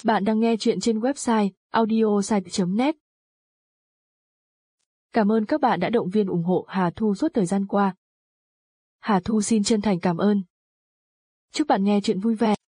Bạn đang nghe chuyện trên website audiosite.net. Cảm ơn các bạn đã động viên ủng hộ Hà Thu suốt thời gian qua. Hà Thu xin chân thành cảm ơn. Chúc bạn nghe chuyện vui vẻ.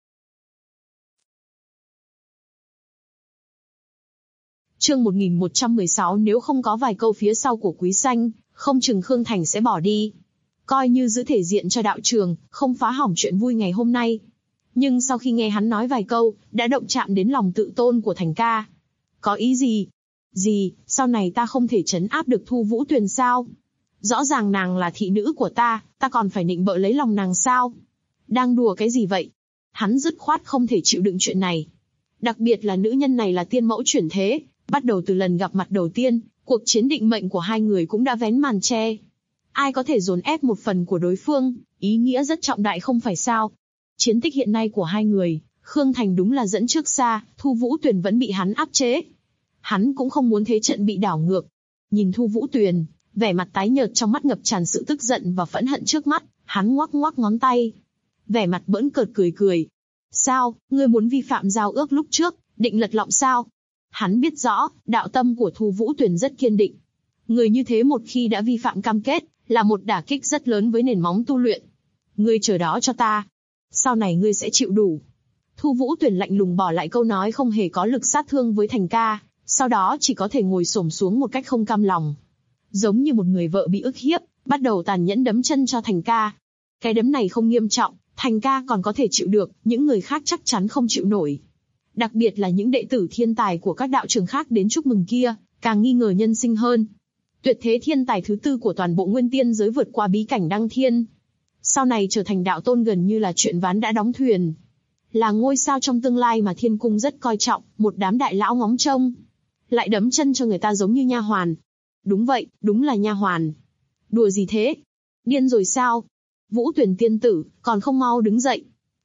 Chương 1116. Nếu không có vài câu phía sau của Quý Xanh, không chừng Khương Thành sẽ bỏ đi. Coi như giữ thể diện cho đạo trường, không phá hỏng chuyện vui ngày hôm nay. Nhưng sau khi nghe hắn nói vài câu, đã động chạm đến lòng tự tôn của Thành ca. Có ý gì? Gì, sau này ta không thể trấn áp được Thu Vũ Tuyền sao? Rõ ràng nàng là thị nữ của ta còn phải nịnh bợ lấy lòng nàng sao? Đang đùa cái gì vậy? Hắn dứt khoát không thể chịu đựng chuyện này. Đặc biệt là nữ nhân này là tiên mẫu chuyển thế, bắt đầu từ lần gặp mặt đầu tiên, cuộc chiến định mệnh của hai người cũng đã vén màn che. Ai có thể dồn ép một phần của đối phương, ý nghĩa rất trọng đại không phải sao? Chiến tích hiện nay của hai người, Khương Thành đúng là dẫn trước xa, Thu Vũ Tuyền vẫn bị hắn áp chế. Hắn cũng không muốn thế trận bị đảo ngược. Nhìn Thu Vũ Tuyền, vẻ mặt tái nhợt trong mắt ngập tràn sự tức giận và phẫn hận trước mắt, hắn ngoắc ngoắc ngón tay. Vẻ mặt bỡn cợt cười cười. Sao, ngươi muốn vi phạm giao ước lúc trước, định lật lọng sao? Hắn biết rõ, đạo tâm của Thu Vũ Tuyền rất kiên định. Người như thế một khi đã vi phạm cam kết, là một đả kích rất lớn với nền móng tu luyện. Ngươi chờ đó cho ta. Sau này ngươi sẽ chịu đủ. Thu Vũ Tuyền lạnh lùng bỏ lại câu nói không hề có lực sát thương với Thành ca, sau đó chỉ có thể ngồi xổm xuống một cách không cam lòng. Giống như một người vợ bị ức hiếp, bắt đầu tàn nhẫn đấm chân cho Thành ca. Cái đấm này không nghiêm trọng, Thành ca còn có thể chịu được, những người khác chắc chắn không chịu nổi. Đặc biệt là những đệ tử thiên tài của các đạo trường khác đến chúc mừng kia, càng nghi ngờ nhân sinh hơn. Tuyệt thế thiên tài thứ tư của toàn bộ nguyên tiên giới vượt qua bí cảnh đăng thiên. Sau này trở thành đạo tôn gần như là chuyện ván đã đóng thuyền. Là ngôi sao trong tương lai mà thiên cung rất coi trọng, một đám đại lão ngóng trông. Lại đấm chân cho người ta giống như nha hoàn. Đúng vậy, đúng là nha hoàn. Đùa gì thế? Điên rồi sao? Vũ Tuyền tiên tử, còn không mau đứng dậy.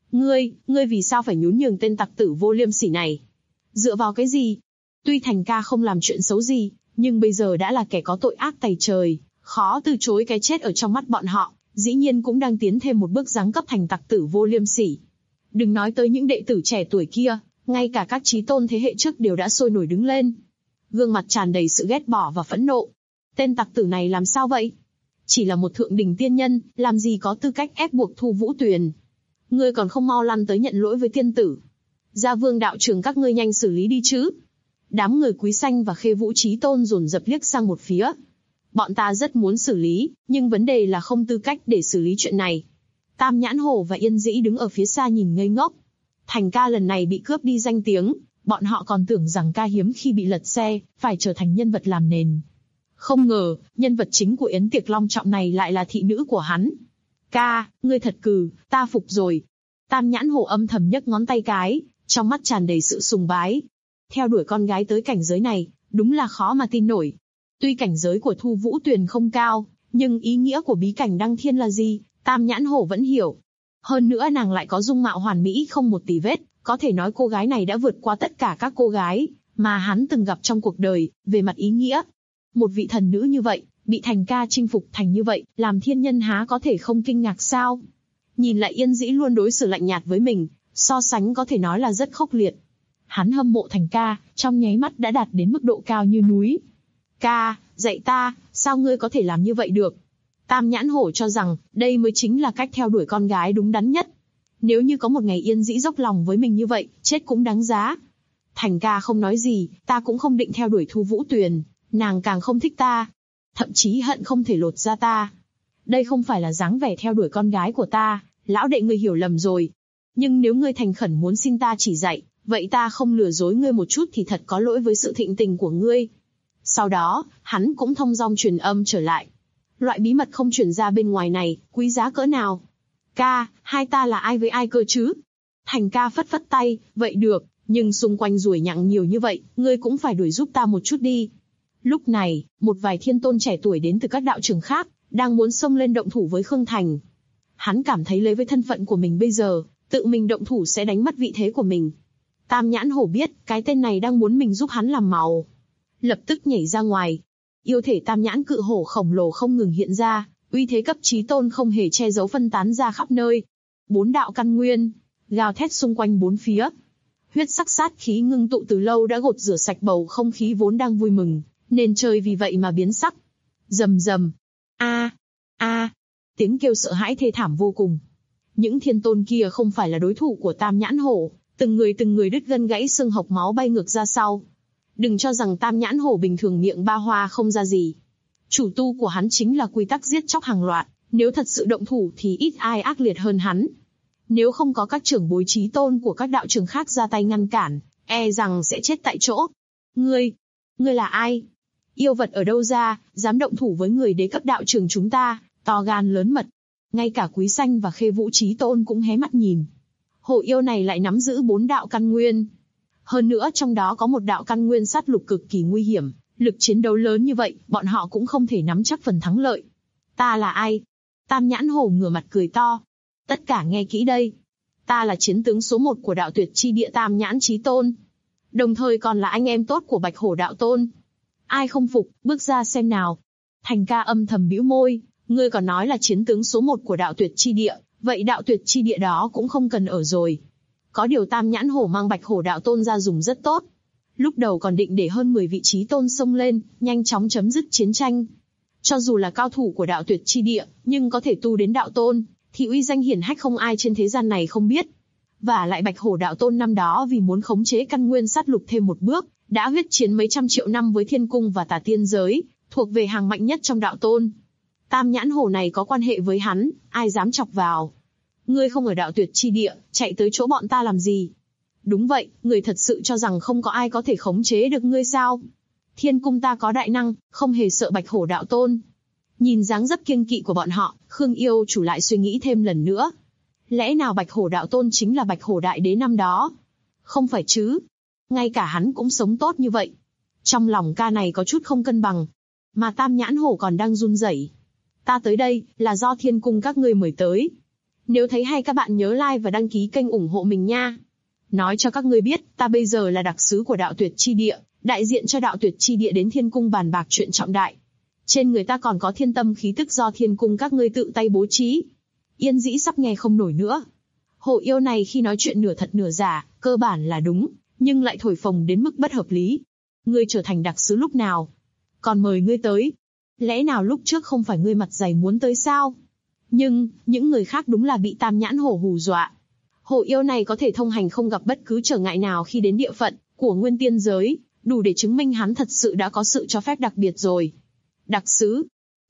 Ngươi vì sao phải nhún nhường tên tặc tử vô liêm sỉ này? Dựa vào cái gì? Tuy Thành ca không làm chuyện xấu gì, nhưng bây giờ đã là kẻ có tội ác tày trời, khó từ chối cái chết ở trong mắt bọn họ, dĩ nhiên cũng đang tiến thêm một bước giáng cấp thành tặc tử vô liêm sỉ. Đừng nói tới những đệ tử trẻ tuổi kia, ngay cả các chí tôn thế hệ trước đều đã sôi nổi đứng lên. Gương mặt tràn đầy sự ghét bỏ và phẫn nộ. Tên tặc tử này làm sao vậy? Chỉ là một thượng đỉnh tiên nhân, làm gì có tư cách ép buộc Thu Vũ Tuyền. Ngươi còn không mau lăn tới nhận lỗi với tiên tử. Gia Vương đạo trường các ngươi nhanh xử lý đi chứ. Đám người Quý Xanh và Khê Vũ Chí Tôn dồn dập liếc sang một phía. Bọn ta rất muốn xử lý, nhưng vấn đề là không tư cách để xử lý chuyện này. Tam Nhãn Hổ và Yên Dĩ đứng ở phía xa nhìn ngây ngốc. Thành ca lần này bị cướp đi danh tiếng, bọn họ còn tưởng rằng ca hiếm khi bị lật xe, phải trở thành nhân vật làm nền. Không ngờ, nhân vật chính của yến tiệc long trọng này lại là thị nữ của hắn. Ca, ngươi thật cừ, ta phục rồi. Tam Nhãn Hổ âm thầm nhấc ngón tay cái, trong mắt tràn đầy sự sùng bái. Theo đuổi con gái tới cảnh giới này, đúng là khó mà tin nổi. Tuy cảnh giới của Thu Vũ Tuyền không cao, nhưng ý nghĩa của bí cảnh đăng thiên là gì, Tam Nhãn Hổ vẫn hiểu. Hơn nữa nàng lại có dung mạo hoàn mỹ không một tì vết, có thể nói cô gái này đã vượt qua tất cả các cô gái mà hắn từng gặp trong cuộc đời, về mặt ý nghĩa. Một vị thần nữ như vậy, bị Thành ca chinh phục thành như vậy, làm thiên nhân há có thể không kinh ngạc sao? Nhìn lại Yên Dĩ luôn đối xử lạnh nhạt với mình, so sánh có thể nói là rất khốc liệt. Hắn hâm mộ Thành ca, trong nháy mắt đã đạt đến mức độ cao như núi. Ca, dạy ta, sao ngươi có thể làm như vậy được? Tam Nhãn Hổ cho rằng, đây mới chính là cách theo đuổi con gái đúng đắn nhất. Nếu như có một ngày Yên Dĩ dốc lòng với mình như vậy, chết cũng đáng giá. Thành ca không nói gì, ta cũng không định theo đuổi Thu Vũ Tuyền, nàng càng không thích ta. Thậm chí hận không thể lột ra ta. Đây không phải là dáng vẻ theo đuổi con gái của ta, lão đệ ngươi hiểu lầm rồi. Nhưng nếu ngươi thành khẩn muốn xin ta chỉ dạy, vậy ta không lừa dối ngươi một chút thì thật có lỗi với sự thịnh tình của ngươi. Sau đó, hắn cũng thông dong truyền âm trở lại. Loại bí mật không truyền ra bên ngoài này, quý giá cỡ nào? Ca, hai ta là ai với ai cơ chứ? Thành ca phất phất tay, vậy được, nhưng xung quanh ruồi nhặng nhiều như vậy, ngươi cũng phải đuổi giúp ta một chút đi. Lúc này, một vài thiên tôn trẻ tuổi đến từ các đạo trường khác, đang muốn xông lên động thủ với Khương Thành. Hắn cảm thấy lấy với thân phận của mình bây giờ, tự mình động thủ sẽ đánh mất vị thế của mình. Tam Nhãn Hổ biết, cái tên này đang muốn mình giúp hắn làm màu. Lập tức nhảy ra ngoài. Yêu thể Tam Nhãn cự hổ khổng lồ không ngừng hiện ra, uy thế cấp chí tôn không hề che giấu phân tán ra khắp nơi. 4 đạo căn nguyên, gào thét xung quanh bốn phía. Huyết sắc sát khí ngưng tụ từ lâu đã gột rửa sạch bầu không khí vốn đang vui mừng, nên trời vì vậy mà biến sắc. Rầm rầm. A, a, tiếng kêu sợ hãi thê thảm vô cùng. Những thiên tôn kia không phải là đối thủ của Tam Nhãn Hổ, từng người đứt gân gãy xương hộc máu bay ngược ra sau. Đừng cho rằng Tam Nhãn Hổ bình thường miệng ba hoa không ra gì. Chủ tu của hắn chính là quy tắc giết chóc hàng loạt, nếu thật sự động thủ thì ít ai ác liệt hơn hắn. Nếu không có các trưởng bối chí tôn của các đạo trường khác ra tay ngăn cản, e rằng sẽ chết tại chỗ. Ngươi là ai? Yêu vật ở đâu ra, dám động thủ với người đế cấp đạo trường chúng ta, to gan lớn mật. Ngay cả Quý Xanh và Khê Vũ Chí Tôn cũng hé mắt nhìn. Hổ yêu này lại nắm giữ 4 đạo căn nguyên. Hơn nữa trong đó có một đạo căn nguyên sát lục cực kỳ nguy hiểm, lực chiến đấu lớn như vậy, bọn họ cũng không thể nắm chắc phần thắng lợi. Ta là ai? Tam Nhãn Hổ ngửa mặt cười to. Tất cả nghe kỹ đây. Ta là chiến tướng số 1 của đạo tuyệt chi địa Tam Nhãn Chí Tôn. Đồng thời còn là anh em tốt của Bạch Hổ đạo tôn. Ai không phục, bước ra xem nào. Thành Ca âm thầm bĩu môi, ngươi còn nói là chiến tướng số 1 của đạo tuyệt chi địa, vậy đạo tuyệt chi địa đó cũng không cần ở rồi. Có điều Tam Nhãn Hổ mang Bạch Hổ đạo tôn ra dùng rất tốt. Lúc đầu còn định để hơn 10 vị trí tôn xông lên, nhanh chóng chấm dứt chiến tranh. Cho dù là cao thủ của đạo tuyệt chi địa, nhưng có thể tu đến đạo tôn, thì uy danh hiển hách không ai trên thế gian này không biết. Và lại Bạch Hổ đạo tôn năm đó vì muốn khống chế căn nguyên sát lục thêm một bước, đã huyết chiến mấy trăm triệu năm với thiên cung và tà tiên giới, thuộc về hàng mạnh nhất trong đạo tôn. Tam Nhãn Hổ này có quan hệ với hắn, ai dám chọc vào. Ngươi không ở đạo tuyệt chi địa, chạy tới chỗ bọn ta làm gì? Đúng vậy, ngươi thật sự cho rằng không có ai có thể khống chế được ngươi sao? Thiên cung ta có đại năng, không hề sợ Bạch Hổ đạo tôn. Nhìn dáng dấp kiêng kỵ của bọn họ, Khương yêu chủ lại suy nghĩ thêm lần nữa. Lẽ nào Bạch Hổ đạo tôn chính là Bạch Hổ đại đế năm đó? Không phải chứ. Ngay cả hắn cũng sống tốt như vậy. Trong lòng ca này có chút không cân bằng. Mà Tam Nhãn Hổ còn đang run rẩy. Ta tới đây, là do thiên cung các ngươi mời tới. Nếu thấy hay các bạn nhớ like và đăng ký kênh ủng hộ mình nha. Nói cho các ngươi biết, ta bây giờ là đặc sứ của đạo tuyệt chi địa, đại diện cho đạo tuyệt chi địa đến thiên cung bàn bạc chuyện trọng đại. Trên người ta còn có thiên tâm khí tức do thiên cung các ngươi tự tay bố trí. Yên Dĩ sắp nghe không nổi nữa. Hổ yêu này khi nói chuyện nửa thật nửa giả, cơ bản là đúng, nhưng lại thổi phồng đến mức bất hợp lý. Ngươi trở thành đặc sứ lúc nào? Còn mời ngươi tới. Lẽ nào lúc trước không phải ngươi mặt dày muốn tới sao? Nhưng, những người khác đúng là bị Tam Nhãn Hổ hù dọa. Hổ yêu này có thể thông hành không gặp bất cứ trở ngại nào khi đến địa phận của Nguyên Tiên giới, đủ để chứng minh hắn thật sự đã có sự cho phép đặc biệt rồi. Đặc sứ?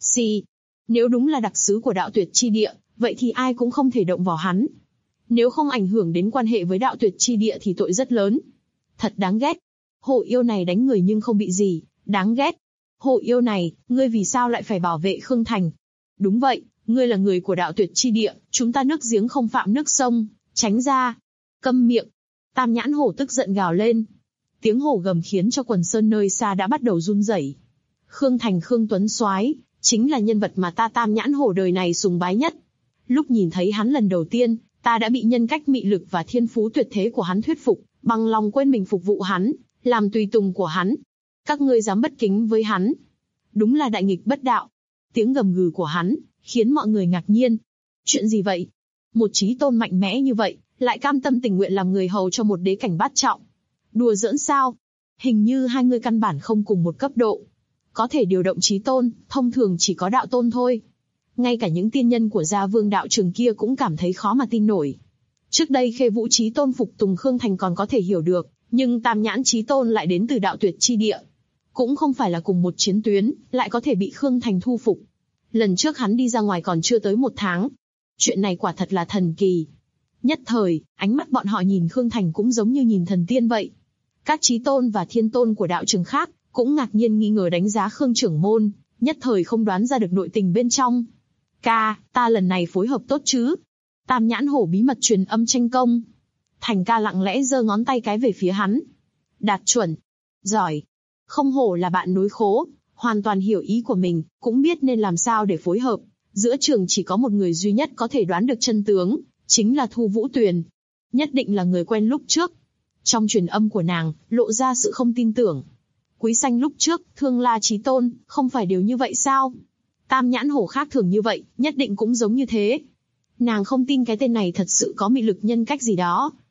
Nếu đúng là đặc sứ của đạo tuyệt chi địa, vậy thì ai cũng không thể động vào hắn. Nếu không ảnh hưởng đến quan hệ với đạo tuyệt chi địa thì tội rất lớn. Thật đáng ghét. Hổ yêu này đánh người nhưng không bị gì, đáng ghét. Hổ yêu này, ngươi vì sao lại phải bảo vệ Khương Thành? Đúng vậy, ngươi là người của đạo tuyệt chi địa, chúng ta nước giếng không phạm nước sông, tránh ra. Câm miệng. Tam Nhãn Hổ tức giận gào lên. Tiếng hổ gầm khiến cho quần sơn nơi xa đã bắt đầu run rẩy. Khương Thành Khương Tuấn Soái chính là nhân vật mà ta Tam Nhãn Hổ đời này sùng bái nhất. Lúc nhìn thấy hắn lần đầu tiên, ta đã bị nhân cách mị lực và thiên phú tuyệt thế của hắn thuyết phục, bằng lòng quên mình phục vụ hắn, làm tùy tùng của hắn. Các ngươi dám bất kính với hắn. Đúng là đại nghịch bất đạo. Tiếng gầm gừ của hắn, khiến mọi người ngạc nhiên. Chuyện gì vậy? Một chí tôn mạnh mẽ như vậy, lại cam tâm tình nguyện làm người hầu cho một đế cảnh bát trọng. Đùa giỡn sao? Hình như hai người căn bản không cùng một cấp độ. Có thể điều động chí tôn, thông thường chỉ có đạo tôn thôi. Ngay cả những tiên nhân của Gia Vương đạo trường kia cũng cảm thấy khó mà tin nổi. Trước đây Khê Vũ Chí Tôn phục tùng Khương Thành còn có thể hiểu được, nhưng Tam Nhãn Chí Tôn lại đến từ đạo tuyệt chi địa. Cũng không phải là cùng một chiến tuyến, lại có thể bị Khương Thành thu phục. Lần trước hắn đi ra ngoài còn chưa tới 1 tháng. Chuyện này quả thật là thần kỳ. Nhất thời, ánh mắt bọn họ nhìn Khương Thành cũng giống như nhìn thần tiên vậy. Các chí tôn và thiên tôn của đạo trường khác cũng ngạc nhiên nghi ngờ đánh giá Khương trưởng môn, nhất thời không đoán ra được nội tình bên trong. Ca, ta lần này phối hợp tốt chứ? Tam Nhãn Hổ bí mật truyền âm tranh công. Thành Ca lặng lẽ giơ ngón tay cái về phía hắn. Đạt chuẩn. Giỏi. Không hổ là bạn nối khố, hoàn toàn hiểu ý của mình, cũng biết nên làm sao để phối hợp. Giữa trường chỉ có một người duy nhất có thể đoán được chân tướng, chính là Thu Vũ Tuyền. Nhất định là người quen lúc trước. Trong truyền âm của nàng, lộ ra sự không tin tưởng. Quý Xanh lúc trước, Thương La Chí Tôn, không phải đều như vậy sao? Tam Nhãn Hổ khác thường như vậy, nhất định cũng giống như thế. Nàng không tin cái tên này thật sự có mị lực nhân cách gì đó.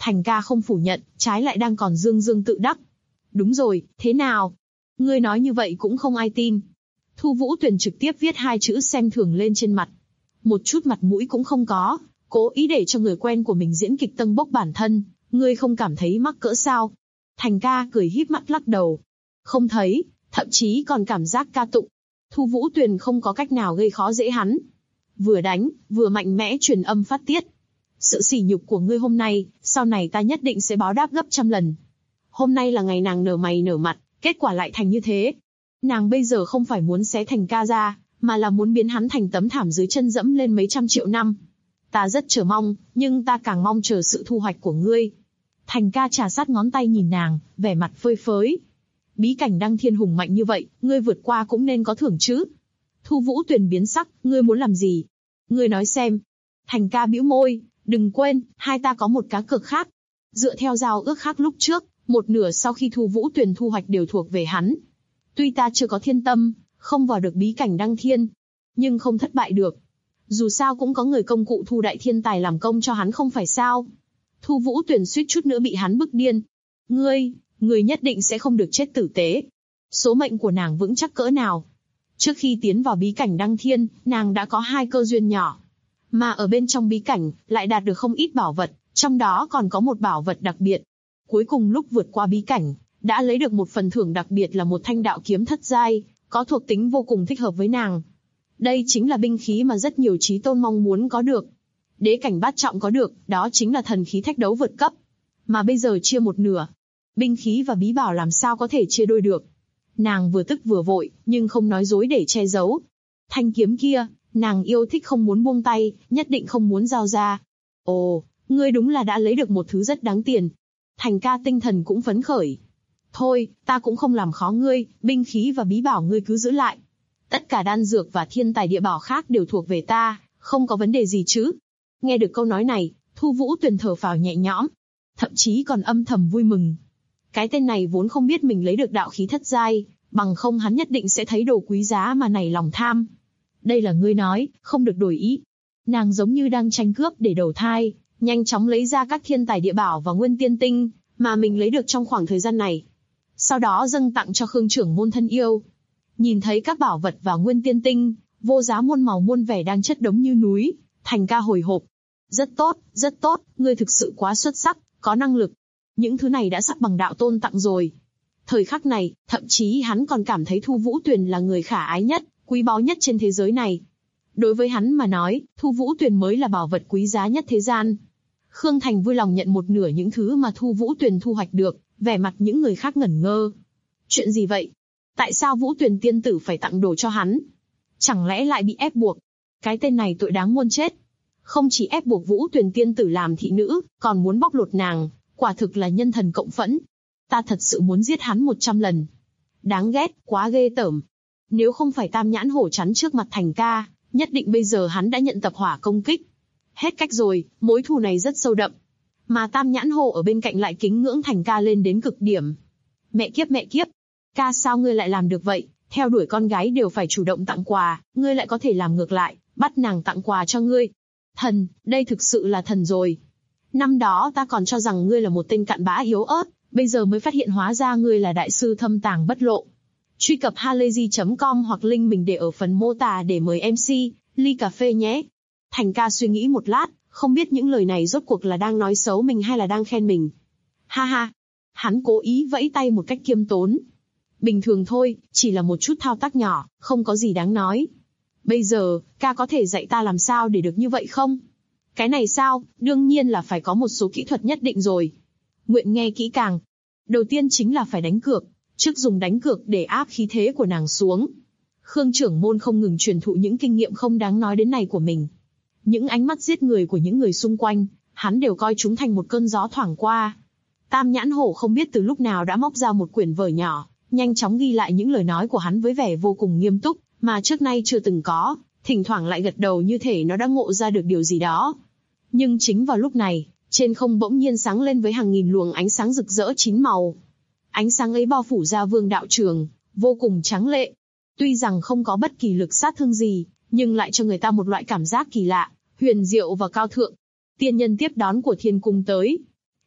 Thành ca không phủ nhận, trái lại đang còn dương dương tự đắc. Đúng rồi, thế nào? Ngươi nói như vậy cũng không ai tin. Thu Vũ Tuyền trực tiếp viết 2 chữ xem thường lên trên mặt. Một chút mặt mũi cũng không có, cố ý để cho người quen của mình diễn kịch tâng bốc bản thân, ngươi không cảm thấy mắc cỡ sao? Thành ca cười híp mắt lắc đầu. Không thấy, thậm chí còn cảm giác ca tụng. Thu Vũ Tuyền không có cách nào gây khó dễ hắn. Vừa đánh, vừa mạnh mẽ truyền âm phát tiết. Sự sỉ nhục của ngươi hôm nay, sau này ta nhất định sẽ báo đáp gấp trăm lần. Hôm nay là ngày nàng nở mày nở mặt, kết quả lại thành như thế. Nàng bây giờ không phải muốn xé Thành ca ra, mà là muốn biến hắn thành tấm thảm dưới chân dẫm lên mấy trăm triệu năm. Ta rất chờ mong, nhưng ta càng mong chờ sự thu hoạch của ngươi. Thành ca trà sát ngón tay nhìn nàng, vẻ mặt phơi phới. Bí cảnh Đăng Thiên hùng mạnh như vậy, ngươi vượt qua cũng nên có thưởng chứ. Thu Vũ Tuyền biến sắc, ngươi muốn làm gì? Ngươi nói xem. Thành ca bĩu môi, đừng quên, hai ta có một cá cược khác. Dựa theo giao ước khác lúc trước, một nửa sau khi Thu Vũ Tuyền thu hoạch đều thuộc về hắn. Tuy ta chưa có thiên tâm, không vào được bí cảnh Đăng Thiên, nhưng không thất bại được. Dù sao cũng có người công cụ Thu Đại Thiên Tài làm công cho hắn không phải sao? Thu Vũ Tuyền suýt chút nữa bị hắn bức điên. Ngươi nhất định sẽ không được chết tử tế. Số mệnh của nàng vững chắc cỡ nào? Trước khi tiến vào bí cảnh Đăng Thiên, nàng đã có 2 cơ duyên nhỏ. Mà ở bên trong bí cảnh, lại đạt được không ít bảo vật, trong đó còn có một bảo vật đặc biệt. Cuối cùng lúc vượt qua bí cảnh, đã lấy được một phần thưởng đặc biệt là một thanh đạo kiếm thất giai, có thuộc tính vô cùng thích hợp với nàng. Đây chính là binh khí mà rất nhiều chí tôn mong muốn có được. Đế cảnh bát trọng có được, đó chính là thần khí thách đấu vượt cấp. Mà bây giờ chia một nửa. Binh khí và bí bảo làm sao có thể chia đôi được. Nàng vừa tức vừa vội, nhưng không nói dối để che giấu. Thanh kiếm kia, nàng yêu thích không muốn buông tay, nhất định không muốn giao ra. Ồ, ngươi đúng là đã lấy được một thứ rất đáng tiền. Thành ca tinh thần cũng phấn khởi. Thôi, ta cũng không làm khó ngươi, binh khí và bí bảo ngươi cứ giữ lại. Tất cả đan dược và thiên tài địa bảo khác đều thuộc về ta, không có vấn đề gì chứ. Nghe được câu nói này, Thu Vũ Tuyền thở phào nhẹ nhõm, thậm chí còn âm thầm vui mừng. Cái tên này vốn không biết mình lấy được đạo khí thất giai, bằng không hắn nhất định sẽ thấy đồ quý giá mà nảy lòng tham. Đây là ngươi nói, không được đổi ý. Nàng giống như đang tranh cướp để đầu thai, nhanh chóng lấy ra các thiên tài địa bảo và nguyên tiên tinh mà mình lấy được trong khoảng thời gian này. Sau đó dâng tặng cho Khương trưởng môn thân yêu. Nhìn thấy các bảo vật và nguyên tiên tinh, vô giá muôn màu muôn vẻ đang chất đống như núi, Thành ca hồi hộp. Rất tốt, ngươi thực sự quá xuất sắc, có năng lực. Những thứ này đã sắp bằng đạo tôn tặng rồi. Thời khắc này, thậm chí hắn còn cảm thấy Thu Vũ Tuyền là người khả ái nhất, quý báu nhất trên thế giới này. Đối với hắn mà nói, Thu Vũ Tuyền mới là bảo vật quý giá nhất thế gian. Khương Thành vui lòng nhận một nửa những thứ mà Thu Vũ Tuyền thu hoạch được, vẻ mặt những người khác ngẩn ngơ. Chuyện gì vậy? Tại sao Vũ Tuyền tiên tử phải tặng đồ cho hắn? Chẳng lẽ lại bị ép buộc? Cái tên này tội đáng muôn chết. Không chỉ ép buộc Vũ Tuyền tiên tử làm thị nữ, còn muốn bóc lột nàng, quả thực là nhân thần cộng phẫn. Ta thật sự muốn giết hắn 100 lần. Đáng ghét, quá ghê tởm. Nếu không phải Tam Nhãn Hổ chắn trước mặt Thành ca, nhất định bây giờ hắn đã nhận tập hỏa công kích. Hết cách rồi, mối thù này rất sâu đậm. Mà Tam Nhãn Hổ ở bên cạnh lại kính ngưỡng Thành ca lên đến cực điểm. Mẹ kiếp, ca sao ngươi lại làm được vậy? Theo đuổi con gái đều phải chủ động tặng quà, ngươi lại có thể làm ngược lại, bắt nàng tặng quà cho ngươi. Thần, đây thực sự là thần rồi. Năm đó ta còn cho rằng ngươi là một tên cặn bã yếu ớt, bây giờ mới phát hiện hóa ra ngươi là đại sư thâm tàng bất lộ. Truy cập halayzi.com hoặc link mình để ở phần mô tả để mời MC, ly cà phê nhé. Thành ca suy nghĩ một lát, không biết những lời này rốt cuộc là đang nói xấu mình hay là đang khen mình. Ha ha, hắn cố ý vẫy tay một cách khiêm tốn. Bình thường thôi, chỉ là một chút thao tác nhỏ, không có gì đáng nói. Bây giờ, ca có thể dạy ta làm sao để được như vậy không? Cái này sao, đương nhiên là phải có một số kỹ thuật nhất định rồi. Nguyện nghe kỹ càng. Đầu tiên chính là phải đánh cược, trước dùng đánh cược để áp khí thế của nàng xuống. Khương trưởng môn không ngừng truyền thụ những kinh nghiệm không đáng nói đến này của mình. Những ánh mắt giết người của những người xung quanh, hắn đều coi chúng thành một cơn gió thoảng qua. Tam Nhãn Hổ không biết từ lúc nào đã móc ra một quyển vở nhỏ, nhanh chóng ghi lại những lời nói của hắn với vẻ vô cùng nghiêm túc, mà trước nay chưa từng có, thỉnh thoảng lại gật đầu như thể nó đã ngộ ra được điều gì đó. Nhưng chính vào lúc này, trên không bỗng nhiên sáng lên với hàng nghìn luồng ánh sáng rực rỡ 9 màu. Ánh sáng ấy bao phủ ra vương đạo trường, vô cùng tráng lệ. Tuy rằng không có bất kỳ lực sát thương gì, nhưng lại cho người ta một loại cảm giác kỳ lạ, huyền diệu và cao thượng. Tiên nhân tiếp đón của thiên cung tới.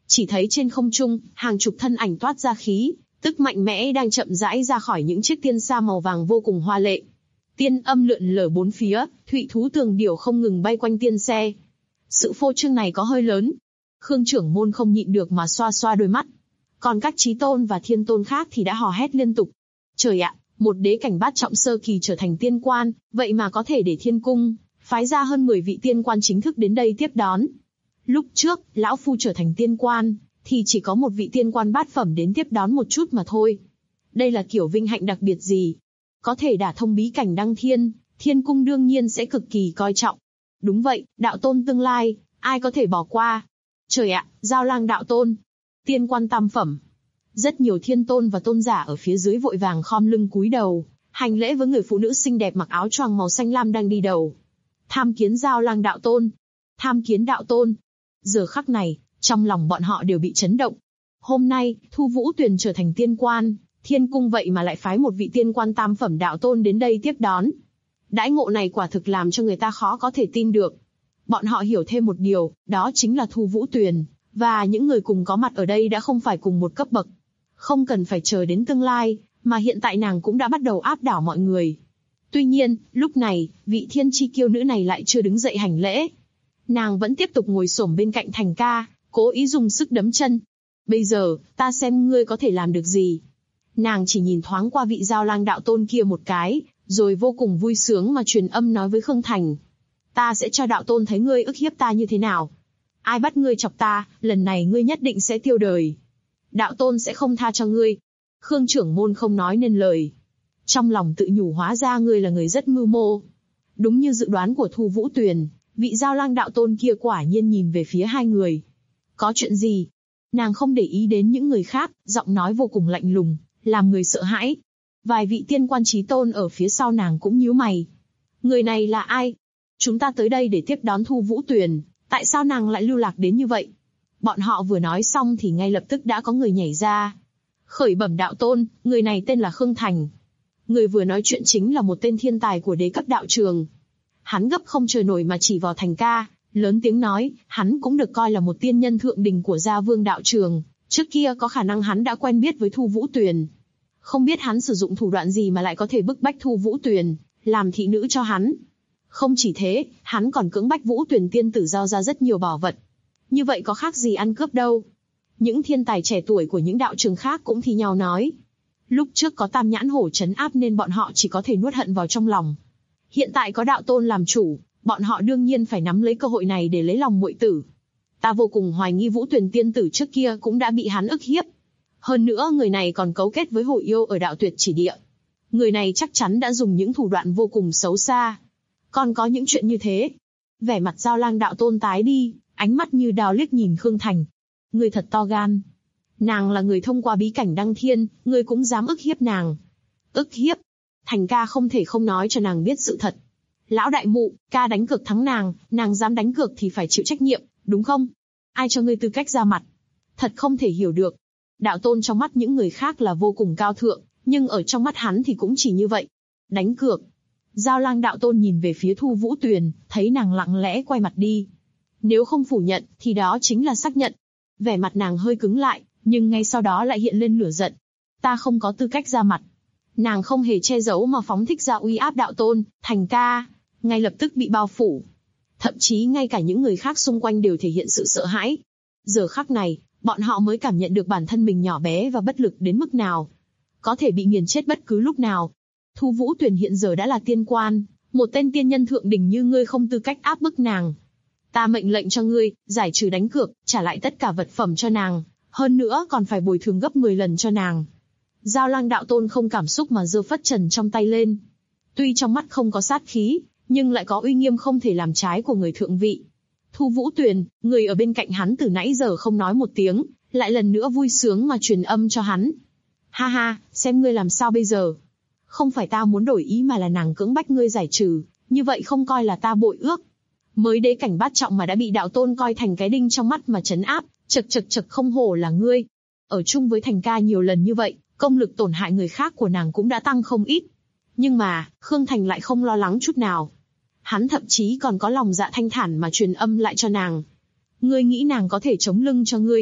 Chỉ thấy trên không trung, hàng chục thân ảnh toát ra khí, tức mạnh mẽ đang chậm rãi ra khỏi những chiếc tiên sa màu vàng vô cùng hoa lệ. Tiên âm lượn lờ bốn phía, thụy thú tường điểu không ngừng bay quanh tiên xe. Sự phô trương này có hơi lớn. Khương trưởng môn không nhịn được mà xoa xoa đôi mắt. Còn các chí tôn và thiên tôn khác thì đã hò hét liên tục. Trời ạ, một đế cảnh bát trọng sơ kỳ trở thành tiên quan, vậy mà có thể để thiên cung phái ra hơn 10 vị tiên quan chính thức đến đây tiếp đón. Lúc trước, lão phu trở thành tiên quan, thì chỉ có một vị tiên quan bát phẩm đến tiếp đón một chút mà thôi. Đây là kiểu vinh hạnh đặc biệt gì? Có thể đả thông bí cảnh đăng thiên, thiên cung đương nhiên sẽ cực kỳ coi trọng. Đúng vậy, đạo tôn tương lai, ai có thể bỏ qua? Trời ạ, Giao Lang đạo tôn, tiên quan tam phẩm. Rất nhiều thiên tôn và tôn giả ở phía dưới vội vàng khom lưng cúi đầu, hành lễ với người phụ nữ xinh đẹp mặc áo choàng màu xanh lam đang đi đầu. Tham kiến Giao Lang đạo tôn, tham kiến đạo tôn. Giờ khắc này, trong lòng bọn họ đều bị chấn động. Hôm nay, Thu Vũ Tuyền trở thành tiên quan, thiên cung vậy mà lại phái một vị tiên quan tam phẩm đạo tôn đến đây tiếp đón. Đãi ngộ này quả thực làm cho người ta khó có thể tin được. Bọn họ hiểu thêm một điều, đó chính là Thu Vũ Tuyền và những người cùng có mặt ở đây đã không phải cùng một cấp bậc. Không cần phải chờ đến tương lai, mà hiện tại nàng cũng đã bắt đầu áp đảo mọi người. Tuy nhiên, lúc này, vị thiên chi kiêu nữ này lại chưa đứng dậy hành lễ. Nàng vẫn tiếp tục ngồi xổm bên cạnh Thành Ca, cố ý dùng sức đấm chân. Bây giờ, ta xem ngươi có thể làm được gì. Nàng chỉ nhìn thoáng qua vị Giao Lang đạo tôn kia một cái, rồi vô cùng vui sướng mà truyền âm nói với Khương Thành. Ta sẽ cho đạo tôn thấy ngươi ức hiếp ta như thế nào. Ai bắt ngươi chọc ta, lần này ngươi nhất định sẽ tiêu đời. Đạo tôn sẽ không tha cho ngươi. Khương trưởng môn không nói nên lời. Trong lòng tự nhủ hóa ra ngươi là người rất mưu mô. Đúng như dự đoán của Thu Vũ Tuyền, vị Giao Lang đạo tôn kia quả nhiên nhìn về phía hai người. Có chuyện gì? Nàng không để ý đến những người khác, giọng nói vô cùng lạnh lùng, làm người sợ hãi. Vài vị tiên quan chí tôn ở phía sau nàng cũng nhíu mày. Người này là ai? Chúng ta tới đây để tiếp đón Thu Vũ Tuyền, tại sao nàng lại lưu lạc đến như vậy? Bọn họ vừa nói xong thì ngay lập tức đã có người nhảy ra. Khởi bẩm đạo tôn, người này tên là Khương Thành. Người vừa nói chuyện chính là một tên thiên tài của đế cấp đạo trường. Hắn gấp không chờ nổi mà chỉ vào Thành Ca, lớn tiếng nói, hắn cũng được coi là một tiên nhân thượng đỉnh của Gia Vương đạo trường. Trước kia có khả năng hắn đã quen biết với Thu Vũ Tuyền. Không biết hắn sử dụng thủ đoạn gì mà lại có thể bức bách Thu Vũ Tuyền, làm thị nữ cho hắn. Không chỉ thế, hắn còn cưỡng bách Vũ Tuyền tiên tử giao ra rất nhiều bảo vật. Như vậy có khác gì ăn cướp đâu. Những thiên tài trẻ tuổi của những đạo trường khác cũng thi nhau nói. Lúc trước có Tam Nhãn Hổ trấn áp nên bọn họ chỉ có thể nuốt hận vào trong lòng. Hiện tại có đạo tôn làm chủ, bọn họ đương nhiên phải nắm lấy cơ hội này để lấy lòng muội tử. Ta vô cùng hoài nghi Vũ Tuyền tiên tử trước kia cũng đã bị hắn ức hiếp. Hơn nữa người này còn cấu kết với Hổ Yêu ở đạo tuyệt chỉ địa. Người này chắc chắn đã dùng những thủ đoạn vô cùng xấu xa. Còn có những chuyện như thế. Vẻ mặt Giao Lang đạo tôn tái đi, ánh mắt như đao liếc nhìn Khương Thành. Người thật to gan. Nàng là người thông qua bí cảnh đăng thiên, người cũng dám ức hiếp nàng. Ức hiếp. Thành Ca không thể không nói cho nàng biết sự thật. Lão đại mụ, ca đánh cược thắng nàng dám đánh cược thì phải chịu trách nhiệm, đúng không? Ai cho ngươi tư cách ra mặt? Thật không thể hiểu được. Đạo tôn trong mắt những người khác là vô cùng cao thượng, nhưng ở trong mắt hắn thì cũng chỉ như vậy. Đánh cược. Giao Lang đạo tôn nhìn về phía Thu Vũ Tuyền, thấy nàng lặng lẽ quay mặt đi. Nếu không phủ nhận, thì đó chính là xác nhận. Vẻ mặt nàng hơi cứng lại, nhưng ngay sau đó lại hiện lên lửa giận. Ta không có tư cách ra mặt. Nàng không hề che giấu mà phóng thích ra uy áp đạo tôn, Thành Ca, ngay lập tức bị bao phủ. Thậm chí ngay cả những người khác xung quanh đều thể hiện sự sợ hãi. Giờ khắc này, bọn họ mới cảm nhận được bản thân mình nhỏ bé và bất lực đến mức nào. Có thể bị nghiền chết bất cứ lúc nào. Thu Vũ Tuyền hiện giờ đã là tiên quan, một tên tiên nhân thượng đỉnh như ngươi không tư cách áp bức nàng. Ta mệnh lệnh cho ngươi, giải trừ đánh cược, trả lại tất cả vật phẩm cho nàng, hơn nữa còn phải bồi thường gấp 10 lần cho nàng. Giao Lang đạo tôn không cảm xúc mà giơ phất trần trong tay lên. Tuy trong mắt không có sát khí, nhưng lại có uy nghiêm không thể làm trái của người thượng vị. Thu Vũ Tuyền, người ở bên cạnh hắn từ nãy giờ không nói một tiếng, lại lần nữa vui sướng mà truyền âm cho hắn. Ha ha, xem ngươi làm sao bây giờ. Không phải ta muốn đổi ý mà là nàng cưỡng bách ngươi giải trừ, như vậy không coi là ta bội ước. Mới đế cảnh bát trọng mà đã bị đạo tôn coi thành cái đinh trong mắt mà trấn áp, chật không hổ là ngươi. Ở chung với Thành Ca nhiều lần như vậy, công lực tổn hại người khác của nàng cũng đã tăng không ít. Nhưng mà, Khương Thành lại không lo lắng chút nào. Hắn thậm chí còn có lòng dạ thanh thản mà truyền âm lại cho nàng. Ngươi nghĩ nàng có thể chống lưng cho ngươi?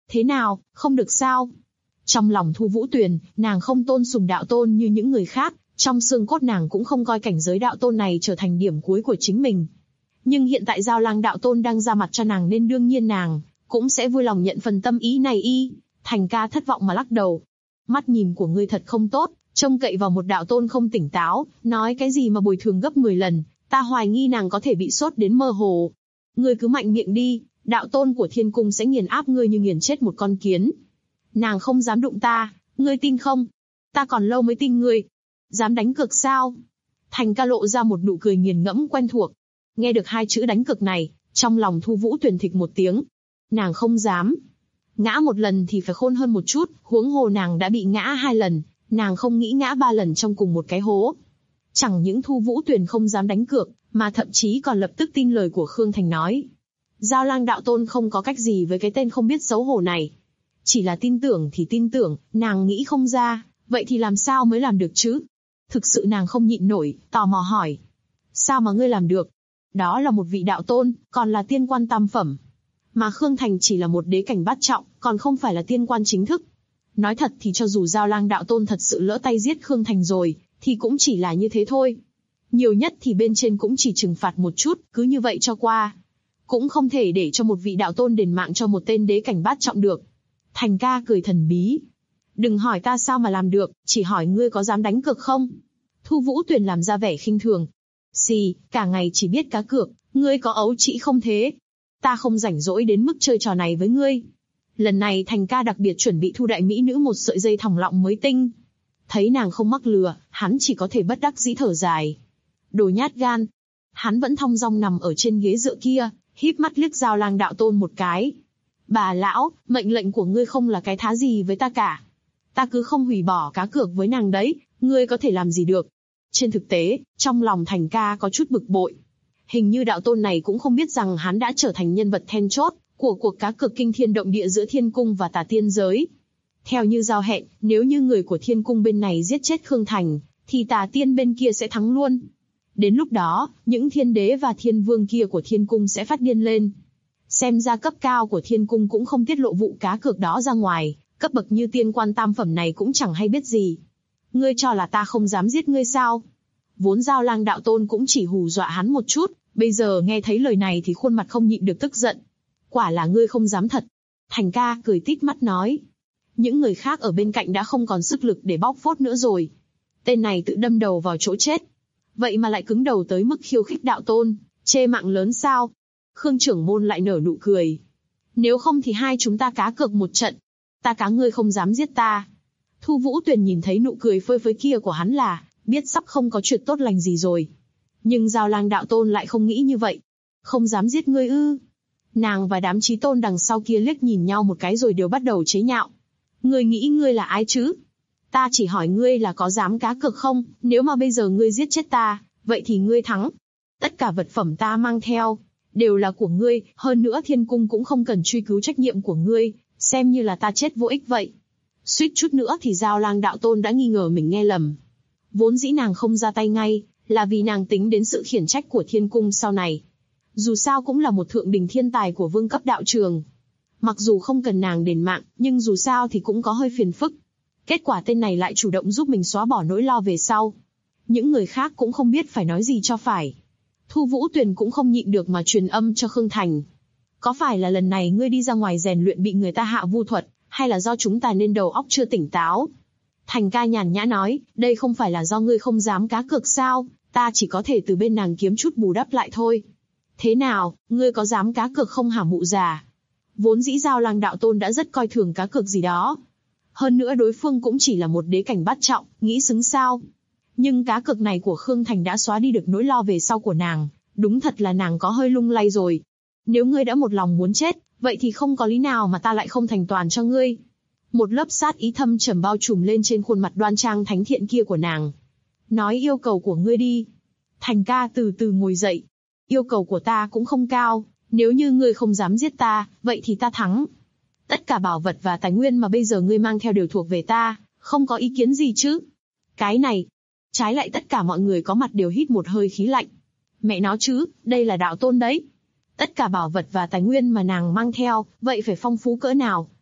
Thế nào, không được sao? Trong lòng Thu Vũ Tuyền, nàng không tôn sùng đạo tôn như những người khác, trong xương cốt nàng cũng không coi cảnh giới đạo tôn này trở thành điểm cuối của chính mình. Nhưng hiện tại Giao Lang đạo tôn đang ra mặt cho nàng nên đương nhiên nàng cũng sẽ vui lòng nhận phần tâm ý này y. Thành ca thất vọng mà lắc đầu. Mắt nhìn của ngươi thật không tốt, trông cậy vào một đạo tôn không tỉnh táo, nói cái gì mà bồi thường gấp 10 lần, ta hoài nghi nàng có thể bị sốt đến mơ hồ. Ngươi cứ mạnh miệng đi, đạo tôn của thiên cung sẽ nghiền áp ngươi như nghiền chết một con kiến. Nàng không dám đụng ta, ngươi tin không? Ta còn lâu mới tin ngươi. Dám đánh cược sao? Thành ca lộ ra một nụ cười nghiền ngẫm quen thuộc. Nghe được hai chữ đánh cược này, trong lòng Thu Vũ Tuyền thịch một tiếng. Nàng không dám. Ngã một lần thì phải khôn hơn một chút, huống hồ nàng đã bị ngã 2 lần, nàng không nghĩ ngã 3 lần trong cùng một cái hố. Chẳng những Thu Vũ Tuyền không dám đánh cược, mà thậm chí còn lập tức tin lời của Khương Thành nói. Giao Lang đạo tôn không có cách gì với cái tên không biết xấu hổ này. Chỉ là tin tưởng thì tin tưởng, nàng nghĩ không ra, vậy thì làm sao mới làm được chứ? Thực sự nàng không nhịn nổi, tò mò hỏi. Sao mà ngươi làm được? Đó là một vị đạo tôn, còn là tiên quan tam phẩm. Mà Khương Thành chỉ là một đế cảnh bát trọng, còn không phải là tiên quan chính thức. Nói thật thì cho dù Giao Lang đạo tôn thật sự lỡ tay giết Khương Thành rồi, thì cũng chỉ là như thế thôi. Nhiều nhất thì bên trên cũng chỉ trừng phạt một chút, cứ như vậy cho qua. Cũng không thể để cho một vị đạo tôn đền mạng cho một tên đế cảnh bát trọng được. Thành ca cười thần bí. Đừng hỏi ta sao mà làm được, chỉ hỏi ngươi có dám đánh cược không? Thu Vũ Tuyền làm ra vẻ khinh thường. Xì, cả ngày chỉ biết cá cược, ngươi có ấu trĩ không thế? Ta không rảnh rỗi đến mức chơi trò này với ngươi. Lần này Thành ca đặc biệt chuẩn bị thu đại mỹ nữ một sợi dây thòng lọng mới tinh. Thấy nàng không mắc lừa, hắn chỉ có thể bất đắc dĩ thở dài. Đồ nhát gan. Hắn vẫn thong dong nằm ở trên ghế dựa kia, híp mắt liếc Giao Lang đạo tôn một cái. Bà lão, mệnh lệnh của ngươi không là cái thá gì với ta cả. Ta cứ không hủy bỏ cá cược với nàng đấy, ngươi có thể làm gì được. Trên thực tế, trong lòng Thành ca có chút bực bội. Hình như đạo tôn này cũng không biết rằng hắn đã trở thành nhân vật then chốt của cuộc cá cược kinh thiên động địa giữa thiên cung và tà tiên giới. Theo như giao hẹn, nếu như người của thiên cung bên này giết chết Khương Thành, thì tà tiên bên kia sẽ thắng luôn. Đến lúc đó, những thiên đế và thiên vương kia của thiên cung sẽ phát điên lên. Xem ra cấp cao của thiên cung cũng không tiết lộ vụ cá cược đó ra ngoài, cấp bậc như tiên quan tam phẩm này cũng chẳng hay biết gì. Ngươi cho là ta không dám giết ngươi sao? Vốn Giao Lang đạo tôn cũng chỉ hù dọa hắn một chút, bây giờ nghe thấy lời này thì khuôn mặt không nhịn được tức giận. Quả là ngươi không dám thật. Thành ca cười tít mắt nói. Những người khác ở bên cạnh đã không còn sức lực để bóc phốt nữa rồi. Tên này tự đâm đầu vào chỗ chết. Vậy mà lại cứng đầu tới mức khiêu khích đạo tôn, chê mạng lớn sao? Khương trưởng môn lại nở nụ cười. Nếu không thì hai chúng ta cá cược một trận. Ta cá ngươi không dám giết ta. Thu Vũ Tuyền nhìn thấy nụ cười phơi phới kia của hắn là biết sắp không có chuyện tốt lành gì rồi. Nhưng Giao Lang đạo tôn lại không nghĩ như vậy. Không dám giết ngươi ư? Nàng và đám chí tôn đằng sau kia liếc nhìn nhau một cái rồi đều bắt đầu chế nhạo. Ngươi nghĩ ngươi là ai chứ? Ta chỉ hỏi ngươi là có dám cá cược không? Nếu mà bây giờ ngươi giết chết ta, vậy thì ngươi thắng. Tất cả vật phẩm ta mang theo đều là của ngươi, hơn nữa thiên cung cũng không cần truy cứu trách nhiệm của ngươi, xem như là ta chết vô ích vậy. Suýt chút nữa thì Giao Lang đạo tôn đã nghi ngờ mình nghe lầm. Vốn dĩ nàng không ra tay ngay, là vì nàng tính đến sự khiển trách của thiên cung sau này. Dù sao cũng là một thượng đình thiên tài của vương cấp đạo trường. Mặc dù không cần nàng đền mạng, nhưng dù sao thì cũng có hơi phiền phức. Kết quả tên này lại chủ động giúp mình xóa bỏ nỗi lo về sau. Những người khác cũng không biết phải nói gì cho phải. Thu Vũ Tuyền cũng không nhịn được mà truyền âm cho Khương Thành. Có phải là lần này ngươi đi ra ngoài rèn luyện bị người ta hạ vu thuật, hay là do chúng ta nên đầu óc chưa tỉnh táo? Thành ca nhàn nhã nói, đây không phải là do ngươi không dám cá cược sao, ta chỉ có thể từ bên nàng kiếm chút bù đắp lại thôi. Thế nào, ngươi có dám cá cược không hả mụ già? Vốn dĩ Giao Lang đạo tôn đã rất coi thường cá cược gì đó. Hơn nữa đối phương cũng chỉ là một đế cảnh bát trọng, nghĩ xứng sao? Nhưng cá cược này của Khương Thành đã xóa đi được nỗi lo về sau của nàng, đúng thật là nàng có hơi lung lay rồi. Nếu ngươi đã một lòng muốn chết, vậy thì không có lý nào mà ta lại không thành toàn cho ngươi. Một lớp sát ý thâm trầm bao trùm lên trên khuôn mặt đoan trang thánh thiện kia của nàng. Nói yêu cầu của ngươi đi. Thành ca từ từ ngồi dậy. Yêu cầu của ta cũng không cao, nếu như ngươi không dám giết ta, vậy thì ta thắng. Tất cả bảo vật và tài nguyên mà bây giờ ngươi mang theo đều thuộc về ta, không có ý kiến gì chứ? Cái này, trái lại tất cả mọi người có mặt đều hít một hơi khí lạnh. Mẹ nó chứ, đây là đạo tôn đấy. Tất cả bảo vật và tài nguyên mà nàng mang theo, vậy phải phong phú cỡ nào?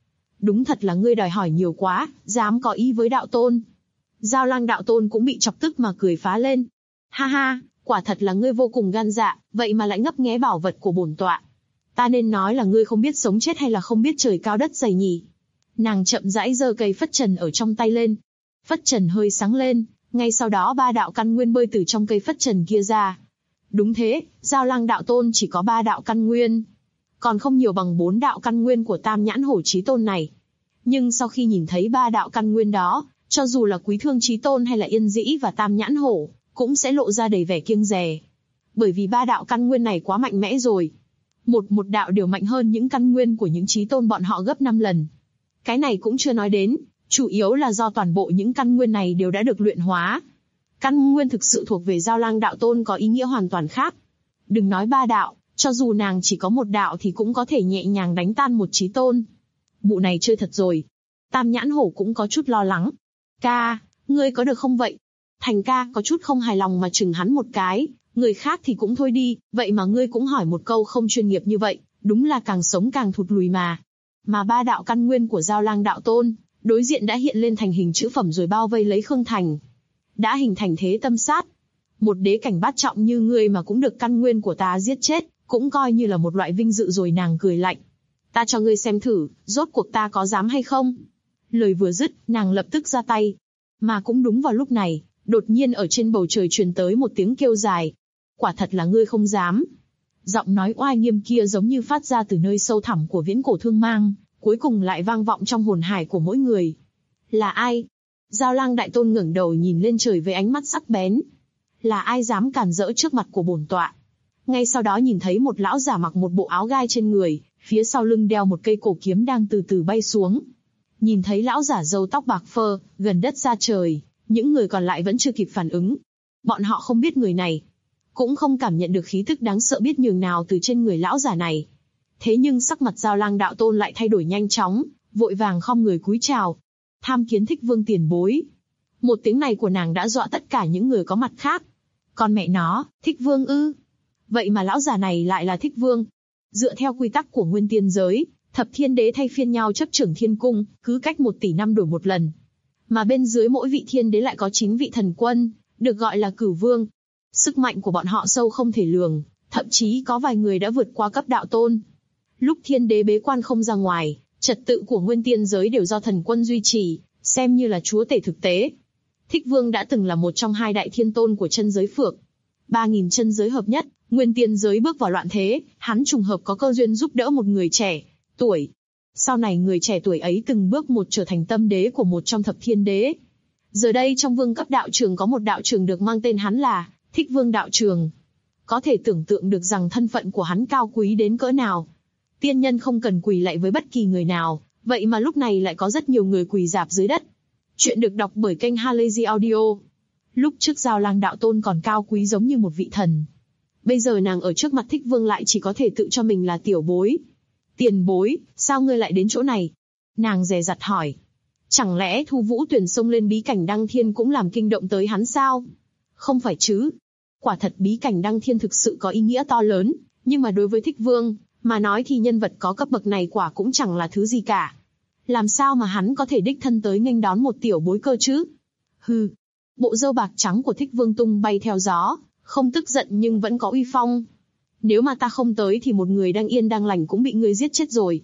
Đúng thật là ngươi đòi hỏi nhiều quá, dám có ý với đạo tôn. Giao Lang đạo tôn cũng bị chọc tức mà cười phá lên. Ha ha, quả thật là ngươi vô cùng gan dạ, vậy mà lại ngấp nghé bảo vật của bổn tọa. Ta nên nói là ngươi không biết sống chết hay là không biết trời cao đất dày nhỉ? Nàng chậm rãi giơ cây phất trần ở trong tay lên. Phất trần hơi sáng lên, ngay sau đó 3 đạo căn nguyên bơi từ trong cây phất trần kia ra. Đúng thế, Giao Lang đạo tôn chỉ có 3 đạo căn nguyên, còn không nhiều bằng 4 đạo căn nguyên của Tam Nhãn Hổ Chí Tôn này. Nhưng sau khi nhìn thấy 3 đạo căn nguyên đó, cho dù là Quý Thương Chí Tôn hay là Yên Dĩ và Tam Nhãn Hổ, cũng sẽ lộ ra đầy vẻ kiêng dè. Bởi vì 3 đạo căn nguyên này quá mạnh mẽ rồi. Một đạo đều mạnh hơn những căn nguyên của những Chí Tôn bọn họ gấp 5 lần. Cái này cũng chưa nói đến, chủ yếu là do toàn bộ những căn nguyên này đều đã được luyện hóa. Căn nguyên thực sự thuộc về Giao Lang đạo tôn có ý nghĩa hoàn toàn khác. Đừng nói 3 đạo, cho dù nàng chỉ có 1 đạo thì cũng có thể nhẹ nhàng đánh tan một Chí Tôn. Vụ này chơi thật rồi. Tam Nhãn Hổ cũng có chút lo lắng. Ca, ngươi có được không vậy? Thành ca có chút không hài lòng mà chừng hắn một cái, người khác thì cũng thôi đi, vậy mà ngươi cũng hỏi một câu không chuyên nghiệp như vậy, đúng là càng sống càng thụt lùi mà. Mà 3 đạo căn nguyên của Giao Lang đạo tôn, đối diện đã hiện lên thành hình chữ phẩm rồi bao vây lấy Khương Thành. Đã hình thành thế tâm sát. Một đế cảnh bát trọng như ngươi mà cũng được căn nguyên của ta giết chết, cũng coi như là một loại vinh dự rồi. Nàng cười lạnh. Ta cho ngươi xem thử, rốt cuộc ta có dám hay không? Lời vừa dứt, nàng lập tức ra tay. Mà cũng đúng vào lúc này, đột nhiên ở trên bầu trời truyền tới một tiếng kêu dài. Quả thật là ngươi không dám. Giọng nói oai nghiêm kia giống như phát ra từ nơi sâu thẳm của viễn cổ thương mang, cuối cùng lại vang vọng trong hồn hải của mỗi người. Là ai? Giao Lang đại tôn ngẩng đầu nhìn lên trời với ánh mắt sắc bén. Là ai dám cản rỡ trước mặt của bổn tọa? Ngay sau đó nhìn thấy một lão giả mặc một bộ áo gai trên người, phía sau lưng đeo một cây cổ kiếm đang từ từ bay xuống. Nhìn thấy lão giả râu tóc bạc phơ, gần đất xa trời, những người còn lại vẫn chưa kịp phản ứng. Bọn họ không biết người này, cũng không cảm nhận được khí tức đáng sợ biết nhường nào từ trên người lão giả này. Thế nhưng sắc mặt Giao Lang đạo tôn lại thay đổi nhanh chóng, vội vàng khom người cúi chào. Tham kiến Thích Vương tiền bối. Một tiếng này của nàng đã dọa tất cả những người có mặt khác. Con mẹ nó, Thích Vương ư? Vậy mà lão già này lại là Thích Vương. Dựa theo quy tắc của Nguyên Tiên giới, thập thiên đế thay phiên nhau chấp trưởng thiên cung, cứ cách 1 tỷ năm đổi một lần. Mà bên dưới mỗi vị thiên đế lại có 9 vị thần quân, được gọi là Cửu Vương. Sức mạnh của bọn họ sâu không thể lường, thậm chí có vài người đã vượt qua cấp đạo tôn. Lúc thiên đế bế quan không ra ngoài, trật tự của Nguyên Tiên giới đều do thần quân duy trì, xem như là chúa tể thực tế. Thích Vương đã từng là một trong 2 đại thiên tôn của chân giới Phượng. 3000 chân giới hợp nhất, Nguyên Tiên giới bước vào loạn thế, hắn trùng hợp có cơ duyên giúp đỡ một người trẻ tuổi. Sau này người trẻ tuổi ấy từng bước một trở thành tâm đế của một trong thập thiên đế. Giờ đây trong vương cấp đạo trường có một đạo trường được mang tên hắn là Thích Vương đạo trường. Có thể tưởng tượng được rằng thân phận của hắn cao quý đến cỡ nào. Tiên nhân không cần quỳ lạy với bất kỳ người nào, vậy mà lúc này lại có rất nhiều người quỳ rạp dưới đất. Chuyện được đọc bởi kênh Halazy Audio. Lúc trước Giao Lang đạo tôn còn cao quý giống như một vị thần. Bây giờ nàng ở trước mặt Thích Vương lại chỉ có thể tự cho mình là tiểu bối. Tiền bối, sao ngươi lại đến chỗ này? Nàng dè dặt hỏi. Chẳng lẽ Thu Vũ Tuyền xông lên bí cảnh Đăng Thiên cũng làm kinh động tới hắn sao? Không phải chứ. Quả thật bí cảnh Đăng Thiên thực sự có ý nghĩa to lớn, nhưng mà đối với Thích Vương mà nói thì nhân vật có cấp bậc này quả cũng chẳng là thứ gì cả. Làm sao mà hắn có thể đích thân tới nghênh đón một tiểu bối cơ chứ? Hừ. Bộ râu bạc trắng của Thích Vương tung bay theo gió, không tức giận nhưng vẫn có uy phong. Nếu mà ta không tới thì một người đang yên đang lành cũng bị ngươi giết chết rồi.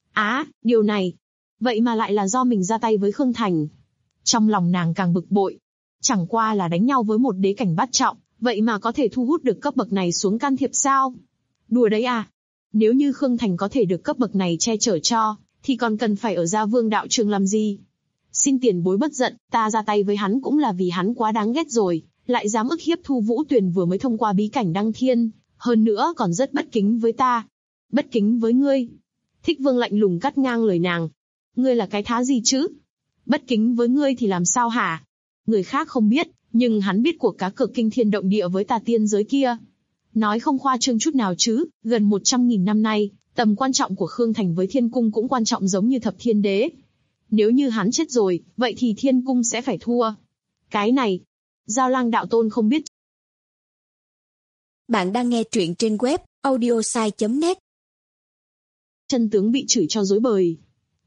Điều này, vậy mà lại là do mình ra tay với Khương Thành. Trong lòng nàng càng bực bội. Chẳng qua là đánh nhau với một đế cảnh bát trọng, vậy mà có thể thu hút được cấp bậc này xuống can thiệp sao? Đùa đấy à? Nếu như Khương Thành có thể được cấp bậc này che chở cho, thì còn cần phải ở Gia Vương đạo trường làm gì? Xin tiền bối bất giận, ta ra tay với hắn cũng là vì hắn quá đáng ghét rồi, lại dám ức hiếp Thu Vũ Tuyền vừa mới thông qua bí cảnh Đăng Thiên, hơn nữa còn rất bất kính với ta. Bất kính với ngươi? Thích Vương lạnh lùng cắt ngang lời nàng. Ngươi là cái thá gì chứ? Bất kính với ngươi thì làm sao hả? Người khác không biết, nhưng hắn biết cuộc cá cược kinh thiên động địa với tà tiên giới kia. Nói không khoa trương chút nào chứ, gần 100.000 năm nay, tầm quan trọng của Khương Thành với Thiên Cung cũng quan trọng giống như thập thiên đế. Nếu như hắn chết rồi, vậy thì Thiên Cung sẽ phải thua. Cái này, Giao Lang đạo tôn không biết. Bạn đang nghe truyện trên web audiosai.net. Chân tướng bị chửi cho rối bời.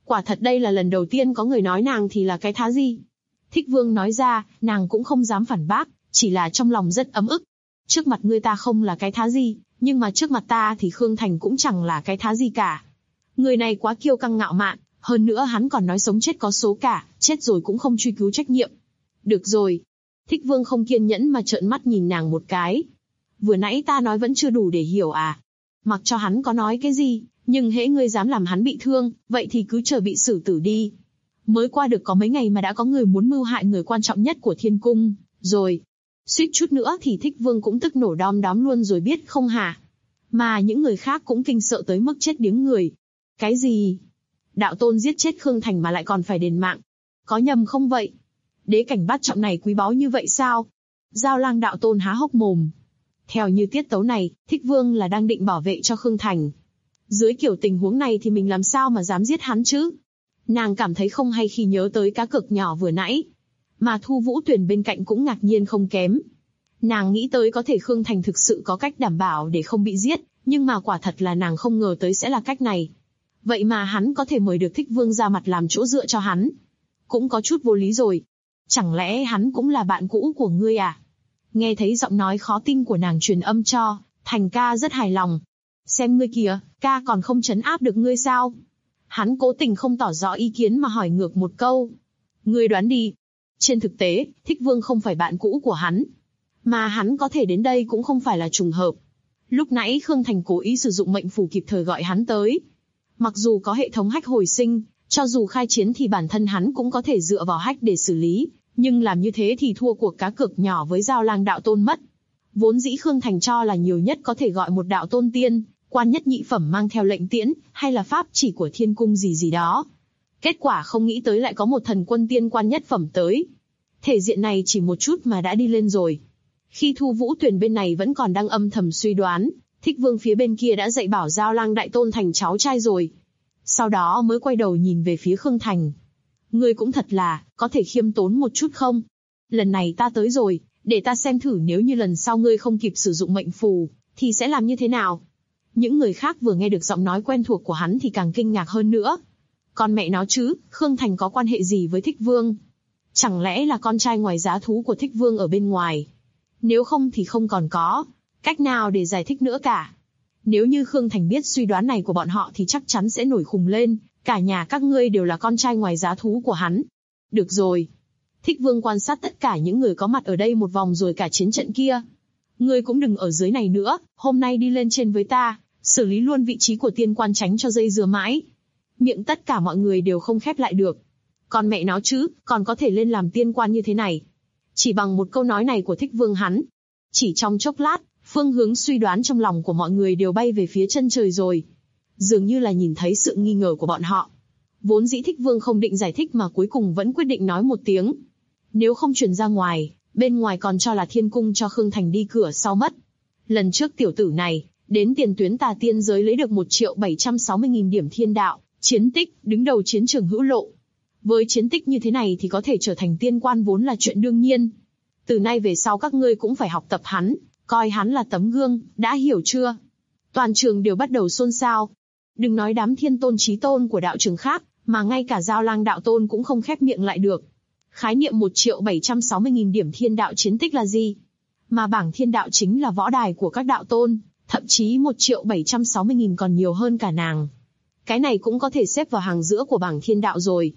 Quả thật đây là lần đầu tiên có người nói nàng thì là cái thá gì. Thích Vương nói ra, nàng cũng không dám phản bác, chỉ là trong lòng rất ấm ức. Trước mặt ngươi ta không là cái thá gì, nhưng mà trước mặt ta thì Khương Thành cũng chẳng là cái thá gì cả. Người này quá kiêu căng ngạo mạn, hơn nữa hắn còn nói sống chết có số cả, chết rồi cũng không truy cứu trách nhiệm. Được rồi. Thích Vương không kiên nhẫn mà trợn mắt nhìn nàng một cái. Vừa nãy ta nói vẫn chưa đủ để hiểu à? Mặc cho hắn có nói cái gì, nhưng hễ ngươi dám làm hắn bị thương, vậy thì cứ chờ bị xử tử đi. Mới qua được có mấy ngày mà đã có người muốn mưu hại người quan trọng nhất của thiên cung, rồi. Suýt chút nữa thì Thích Vương cũng tức nổ đom đóm luôn rồi biết không hả? Mà những người khác cũng kinh sợ tới mức chết điếng người. Cái gì? Đạo tôn giết chết Khương Thành mà lại còn phải đền mạng. Có nhầm không vậy? Đế cảnh bát trọng này quý báu như vậy sao? Giao Lang đạo tôn há hốc mồm. Theo như tiết tấu này, Thích Vương là đang định bảo vệ cho Khương Thành. Dưới kiểu tình huống này thì mình làm sao mà dám giết hắn chứ? Nàng cảm thấy không hay khi nhớ tới cá cược nhỏ vừa nãy. Mà Thu Vũ Tuyền bên cạnh cũng ngạc nhiên không kém. Nàng nghĩ tới có thể Khương Thành thực sự có cách đảm bảo để không bị giết, nhưng mà quả thật là nàng không ngờ tới sẽ là cách này. Vậy mà hắn có thể mời được Thích Vương ra mặt làm chỗ dựa cho hắn. Cũng có chút vô lý rồi. Chẳng lẽ hắn cũng là bạn cũ của ngươi à? Nghe thấy giọng nói khó tin của nàng truyền âm cho, Thành ca rất hài lòng. Xem ngươi kìa, ca còn không trấn áp được ngươi sao? Hắn cố tình không tỏ rõ ý kiến mà hỏi ngược một câu. Ngươi đoán đi. Trên thực tế, Thích Vương không phải bạn cũ của hắn. Mà hắn có thể đến đây cũng không phải là trùng hợp. Lúc nãy Khương Thành cố ý sử dụng mệnh phù kịp thời gọi hắn tới. Mặc dù có hệ thống hack hồi sinh, cho dù khai chiến thì bản thân hắn cũng có thể dựa vào hack để xử lý, nhưng làm như thế thì thua cuộc cá cược nhỏ với Giao Lang đạo tôn mất. Vốn dĩ Khương Thành cho là nhiều nhất có thể gọi một đạo tôn tiên, quan nhất nhị phẩm mang theo lệnh tiễn, hay là pháp chỉ của thiên cung gì gì đó. Kết quả không nghĩ tới lại có một thần quân tiên quan nhất phẩm tới. Thể diện này chỉ một chút mà đã đi lên rồi. Khi Thu Vũ Tuyền bên này vẫn còn đang âm thầm suy đoán, Thích Vương phía bên kia đã dạy bảo Giao Lang đại tôn thành cháu trai rồi. Sau đó mới quay đầu nhìn về phía Khương Thành. Ngươi cũng thật là, có thể khiêm tốn một chút không? Lần này ta tới rồi, để ta xem thử nếu như lần sau ngươi không kịp sử dụng mệnh phù, thì sẽ làm như thế nào? Những người khác vừa nghe được giọng nói quen thuộc của hắn thì càng kinh ngạc hơn nữa. Con mẹ nó chứ, Khương Thành có quan hệ gì với Thích Vương? Chẳng lẽ là con trai ngoài giá thú của Thích Vương ở bên ngoài? Nếu không thì không còn có cách nào để giải thích nữa cả. Nếu như Khương Thành biết suy đoán này của bọn họ thì chắc chắn sẽ nổi khùng lên, cả nhà các ngươi đều là con trai ngoài giá thú của hắn. Được rồi. Thích Vương quan sát tất cả những người có mặt ở đây một vòng rồi cả chiến trận kia. Ngươi cũng đừng ở dưới này nữa, hôm nay đi lên trên với ta, xử lý luôn vị trí của tiên quan tránh cho dây dưa mãi. Miệng tất cả mọi người đều không khép lại được. Còn mẹ nó chứ, còn có thể lên làm tiên quan như thế này. Chỉ bằng một câu nói này của Thích Vương hắn. Chỉ trong chốc lát, phương hướng suy đoán trong lòng của mọi người đều bay về phía chân trời rồi. Dường như là nhìn thấy sự nghi ngờ của bọn họ. Vốn dĩ Thích Vương không định giải thích mà cuối cùng vẫn quyết định nói một tiếng. Nếu không truyền ra ngoài, bên ngoài còn cho là thiên cung cho Khương Thành đi cửa sau mất. Lần trước tiểu tử này, đến tiền tuyến tà tiên giới lấy được 1.760.000 điểm thiên đạo, chiến tích, đứng đầu chiến trường hữu lộ. Với chiến tích như thế này thì có thể trở thành tiên quan vốn là chuyện đương nhiên. Từ nay về sau các ngươi cũng phải học tập hắn, coi hắn là tấm gương, đã hiểu chưa? Toàn trường đều bắt đầu xôn xao. Đừng nói đám thiên tôn chí tôn của đạo trường khác, mà ngay cả Giao Lang đạo tôn cũng không khép miệng lại được. Khái niệm 1.760.000 điểm thiên đạo chiến tích là gì? Mà bảng thiên đạo chính là võ đài của các đạo tôn, thậm chí 1.760.000 còn nhiều hơn cả nàng. Cái này cũng có thể xếp vào hàng giữa của bảng thiên đạo rồi.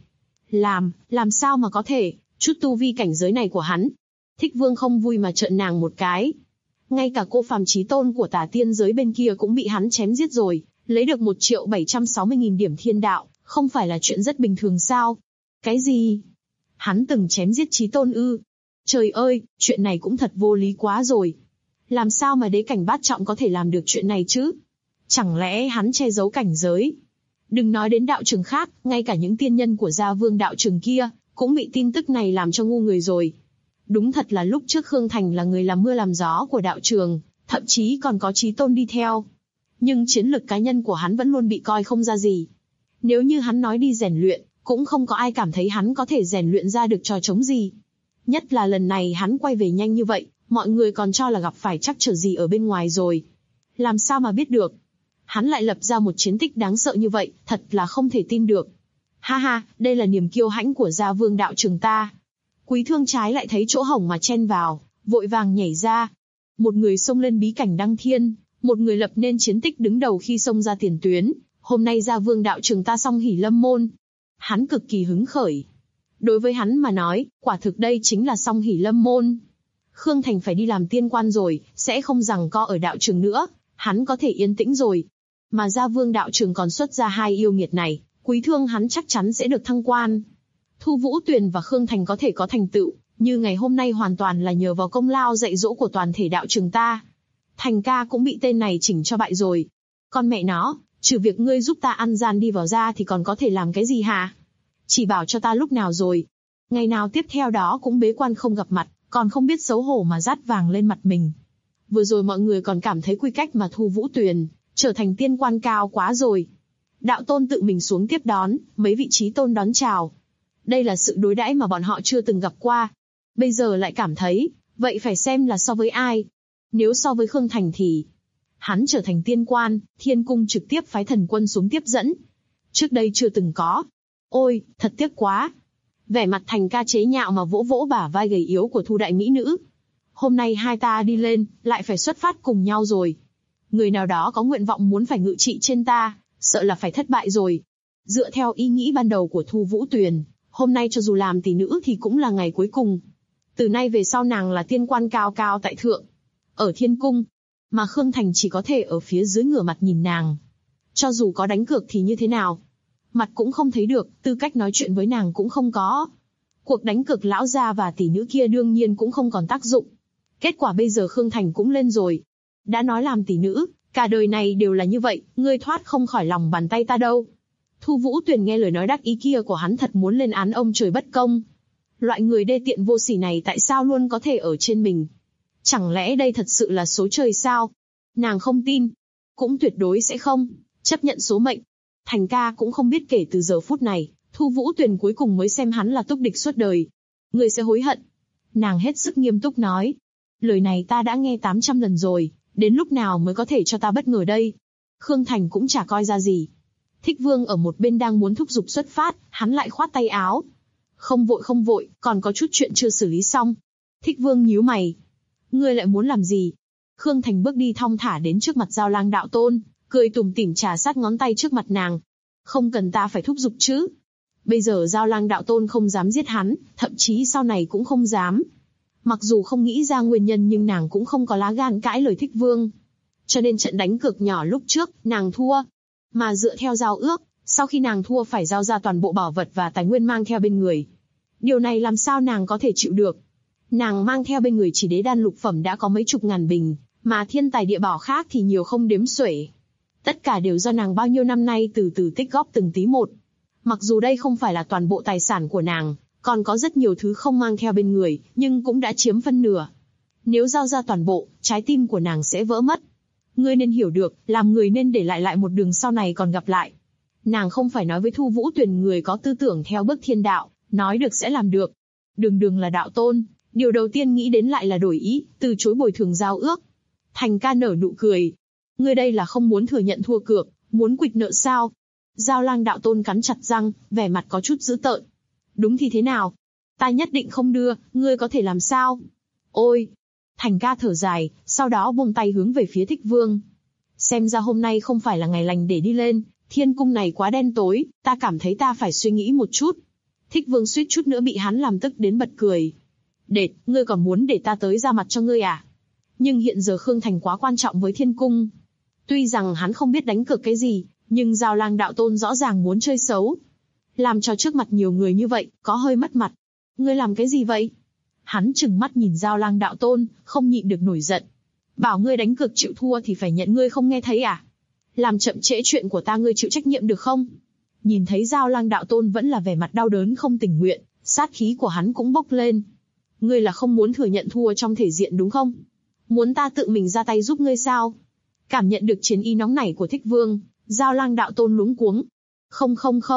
Làm sao mà có thể, chút tu vi cảnh giới này của hắn. Thích Vương không vui mà trợn nàng một cái. Ngay cả cô phàm chí tôn của tà tiên giới bên kia cũng bị hắn chém giết rồi, lấy được 1.760.000 điểm thiên đạo, không phải là chuyện rất bình thường sao? Cái gì? Hắn từng chém giết chí tôn ư? Trời ơi, chuyện này cũng thật vô lý quá rồi. Làm sao mà đế cảnh bát trọng có thể làm được chuyện này chứ? Chẳng lẽ hắn che giấu cảnh giới? Đừng nói đến đạo trường khác, ngay cả những tiên nhân của Gia Vương đạo trường kia, cũng bị tin tức này làm cho ngu người rồi. Đúng thật là lúc trước Khương Thành là người làm mưa làm gió của đạo trường, thậm chí còn có chí tôn đi theo. Nhưng chiến lực cá nhân của hắn vẫn luôn bị coi không ra gì. Nếu như hắn nói đi rèn luyện, cũng không có ai cảm thấy hắn có thể rèn luyện ra được trò trống gì. Nhất là lần này hắn quay về nhanh như vậy, mọi người còn cho là gặp phải trắc trở gì ở bên ngoài rồi. Làm sao mà biết được? Hắn lại lập ra một chiến tích đáng sợ như vậy, thật là không thể tin được. Ha ha, đây là niềm kiêu hãnh của Gia Vương đạo trường ta. Quý Thương trái lại thấy chỗ hổng mà chen vào, vội vàng nhảy ra. Một người xông lên bí cảnh đăng thiên, một người lập nên chiến tích đứng đầu khi xông ra tiền tuyến. Hôm nay Gia Vương đạo trường ta song hỉ lâm môn. Hắn cực kỳ hứng khởi. Đối với hắn mà nói, quả thực đây chính là song hỉ lâm môn. Khương Thành phải đi làm tiên quan rồi, sẽ không giằng co ở đạo trường nữa, hắn có thể yên tĩnh rồi. Mà Gia Vương đạo trường còn xuất ra hai yêu nghiệt này, Quý Thương hắn chắc chắn sẽ được thăng quan. Thu Vũ Tuyền và Khương Thành có thể có thành tựu, như ngày hôm nay hoàn toàn là nhờ vào công lao dạy dỗ của toàn thể đạo trường ta. Thành ca cũng bị tên này chỉnh cho bại rồi. Con mẹ nó, trừ việc ngươi giúp ta ăn gian đi vào ra thì còn có thể làm cái gì hả? Chỉ bảo cho ta lúc nào rồi. Ngày nào tiếp theo đó cũng bế quan không gặp mặt, còn không biết xấu hổ mà dát vàng lên mặt mình. Vừa rồi mọi người còn cảm thấy quy cách mà Thu Vũ Tuyền trở thành tiên quan cao quá rồi. Đạo tôn tự mình xuống tiếp đón, mấy vị trí tôn đón chào. Đây là sự đối đãi mà bọn họ chưa từng gặp qua. Bây giờ lại cảm thấy, vậy phải xem là so với ai. Nếu so với Khương Thành thì hắn trở thành tiên quan, Thiên Cung trực tiếp phái thần quân xuống tiếp dẫn. Trước đây chưa từng có. Ôi, thật tiếc quá. Vẻ mặt Thành ca chế nhạo mà vỗ vỗ bả vai gầy yếu của Thu đại mỹ nữ. Hôm nay hai ta đi lên, lại phải xuất phát cùng nhau rồi. Người nào đó có nguyện vọng muốn phải ngự trị trên ta, sợ là phải thất bại rồi. Dựa theo ý nghĩ ban đầu của Thu Vũ Tuyền, hôm nay cho dù làm tỷ nữ thì cũng là ngày cuối cùng. Từ nay về sau nàng là tiên quan cao cao tại thượng, ở Thiên Cung, mà Khương Thành chỉ có thể ở phía dưới ngửa mặt nhìn nàng. Cho dù có đánh cược thì như thế nào? Mặt cũng không thấy được, tư cách nói chuyện với nàng cũng không có. Cuộc đánh cược lão gia và tỷ nữ kia đương nhiên cũng không còn tác dụng. Kết quả bây giờ Khương Thành cũng lên rồi. Đã nói làm tỷ nữ, cả đời này đều là như vậy, ngươi thoát không khỏi lòng bàn tay ta đâu. Thu Vũ Tuyền nghe lời nói đắc ý kia của hắn thật muốn lên án ông trời bất công. Loại người đê tiện vô sỉ này tại sao luôn có thể ở trên mình? Chẳng lẽ đây thật sự là số trời sao? Nàng không tin. Cũng tuyệt đối sẽ không. Chấp nhận số mệnh. Thành ca cũng không biết kể từ giờ phút này, Thu Vũ Tuyền cuối cùng mới xem hắn là túc địch suốt đời. Người sẽ hối hận. Nàng hết sức nghiêm túc nói. Lời này ta đã nghe 800 lần rồi, đến lúc nào mới có thể cho ta bất ngờ đây? Khương Thành cũng chả coi ra gì. Thích Vương ở một bên đang muốn thúc giục xuất phát, hắn lại khoát tay áo. Không vội, còn có chút chuyện chưa xử lý xong. Thích Vương nhíu mày. Ngươi lại muốn làm gì? Khương Thành bước đi thong thả đến trước mặt Giao Lang đạo tôn, cười tủm tỉm trà sát ngón tay trước mặt nàng. Không cần ta phải thúc giục chứ. Bây giờ Giao Lang đạo tôn không dám giết hắn, thậm chí sau này cũng không dám. Mặc dù không nghĩ ra nguyên nhân nhưng nàng cũng không có lá gan cãi lời Thích Vương. Cho nên trận đánh cược nhỏ lúc trước, nàng thua. Mà dựa theo giao ước, sau khi nàng thua phải giao ra toàn bộ bảo vật và tài nguyên mang theo bên người. Điều này làm sao nàng có thể chịu được? Nàng mang theo bên người chỉ đế đan lục phẩm đã có mấy chục ngàn bình, mà thiên tài địa bảo khác thì nhiều không đếm xuể. Tất cả đều do nàng bao nhiêu năm nay từ từ tích góp từng tí một. Mặc dù đây không phải là toàn bộ tài sản của nàng, còn có rất nhiều thứ không mang theo bên người, nhưng cũng đã chiếm phân nửa. Nếu giao ra toàn bộ, trái tim của nàng sẽ vỡ mất. Ngươi nên hiểu được, làm người nên để lại một đường sau này còn gặp lại. Nàng không phải nói với Thu Vũ Tuyền người có tư tưởng theo bước thiên đạo, nói được sẽ làm được. Đường là đạo tôn, điều đầu tiên nghĩ đến lại là đổi ý, từ chối bồi thường giao ước. Thành ca nở nụ cười. Ngươi đây là không muốn thừa nhận thua cược, muốn quỵt nợ sao? Giao Lang đạo tôn cắn chặt răng, vẻ mặt có chút dữ tợn. Đúng thì thế nào? Ta nhất định không đưa, ngươi có thể làm sao? Ôi! Thành ca thở dài, sau đó buông tay hướng về phía Thích Vương. Xem ra hôm nay không phải là ngày lành để đi lên, Thiên Cung này quá đen tối, ta cảm thấy ta phải suy nghĩ một chút. Thích Vương suýt chút nữa bị hắn làm tức đến bật cười. Đệt, ngươi còn muốn để ta tới ra mặt cho ngươi à? Nhưng hiện giờ Khương Thành quá quan trọng với Thiên Cung. Tuy rằng hắn không biết đánh cược cái gì, nhưng Giao Lang đạo tôn rõ ràng muốn chơi xấu. Làm cho trước mặt nhiều người như vậy, có hơi mất mặt. Ngươi làm cái gì vậy? Hắn trừng mắt nhìn Giao Lang đạo tôn, không nhịn được nổi giận. Bảo ngươi đánh cược chịu thua thì phải nhận ngươi không nghe thấy à? Làm chậm trễ chuyện của ta ngươi chịu trách nhiệm được không? Nhìn thấy Giao Lang đạo tôn vẫn là vẻ mặt đau đớn không tình nguyện, sát khí của hắn cũng bốc lên. Ngươi là không muốn thừa nhận thua trong thể diện đúng không? Muốn ta tự mình ra tay giúp ngươi sao? Cảm nhận được chiến ý nóng nảy của Thích Vương, Giao Lang đạo tôn luống cuống. Không,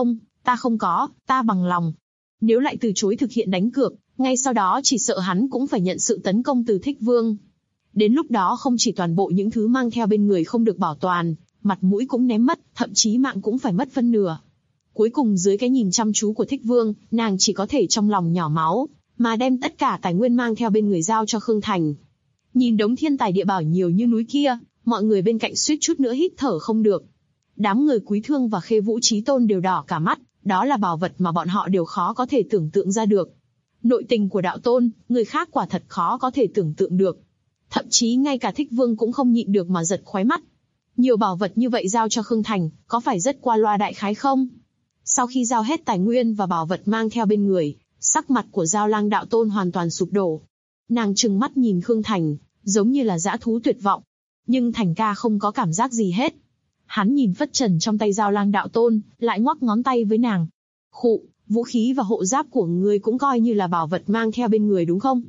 ta không có, ta bằng lòng. Nếu lại từ chối thực hiện đánh cược, ngay sau đó chỉ sợ hắn cũng phải nhận sự tấn công từ Thích Vương. Đến lúc đó không chỉ toàn bộ những thứ mang theo bên người không được bảo toàn, mặt mũi cũng ném mất, thậm chí mạng cũng phải mất phân nửa. Cuối cùng dưới cái nhìn chăm chú của Thích Vương, nàng chỉ có thể trong lòng nhỏ máu, mà đem tất cả tài nguyên mang theo bên người giao cho Khương Thành. Nhìn đống thiên tài địa bảo nhiều như núi kia, mọi người bên cạnh suýt chút nữa hít thở không được. Đám người Quý Thương và Khê Vũ Chí Tôn đều đỏ cả mắt, đó là bảo vật mà bọn họ đều khó có thể tưởng tượng ra được. Nội tình của đạo tôn, người khác quả thật khó có thể tưởng tượng được. Thậm chí ngay cả Thích Vương cũng không nhịn được mà giật khóe mắt. Nhiều bảo vật như vậy giao cho Khương Thành, có phải rất qua loa đại khái không? Sau khi giao hết tài nguyên và bảo vật mang theo bên người, sắc mặt của Giao Lang đạo tôn hoàn toàn sụp đổ. Nàng trừng mắt nhìn Khương Thành, giống như là dã thú tuyệt vọng. Nhưng Thành ca không có cảm giác gì hết. Hắn nhìn phất trần trong tay Giao Lang đạo tôn, lại ngoắc ngón tay với nàng. Khụ, vũ khí và hộ giáp của ngươi cũng coi như là bảo vật mang theo bên người đúng không?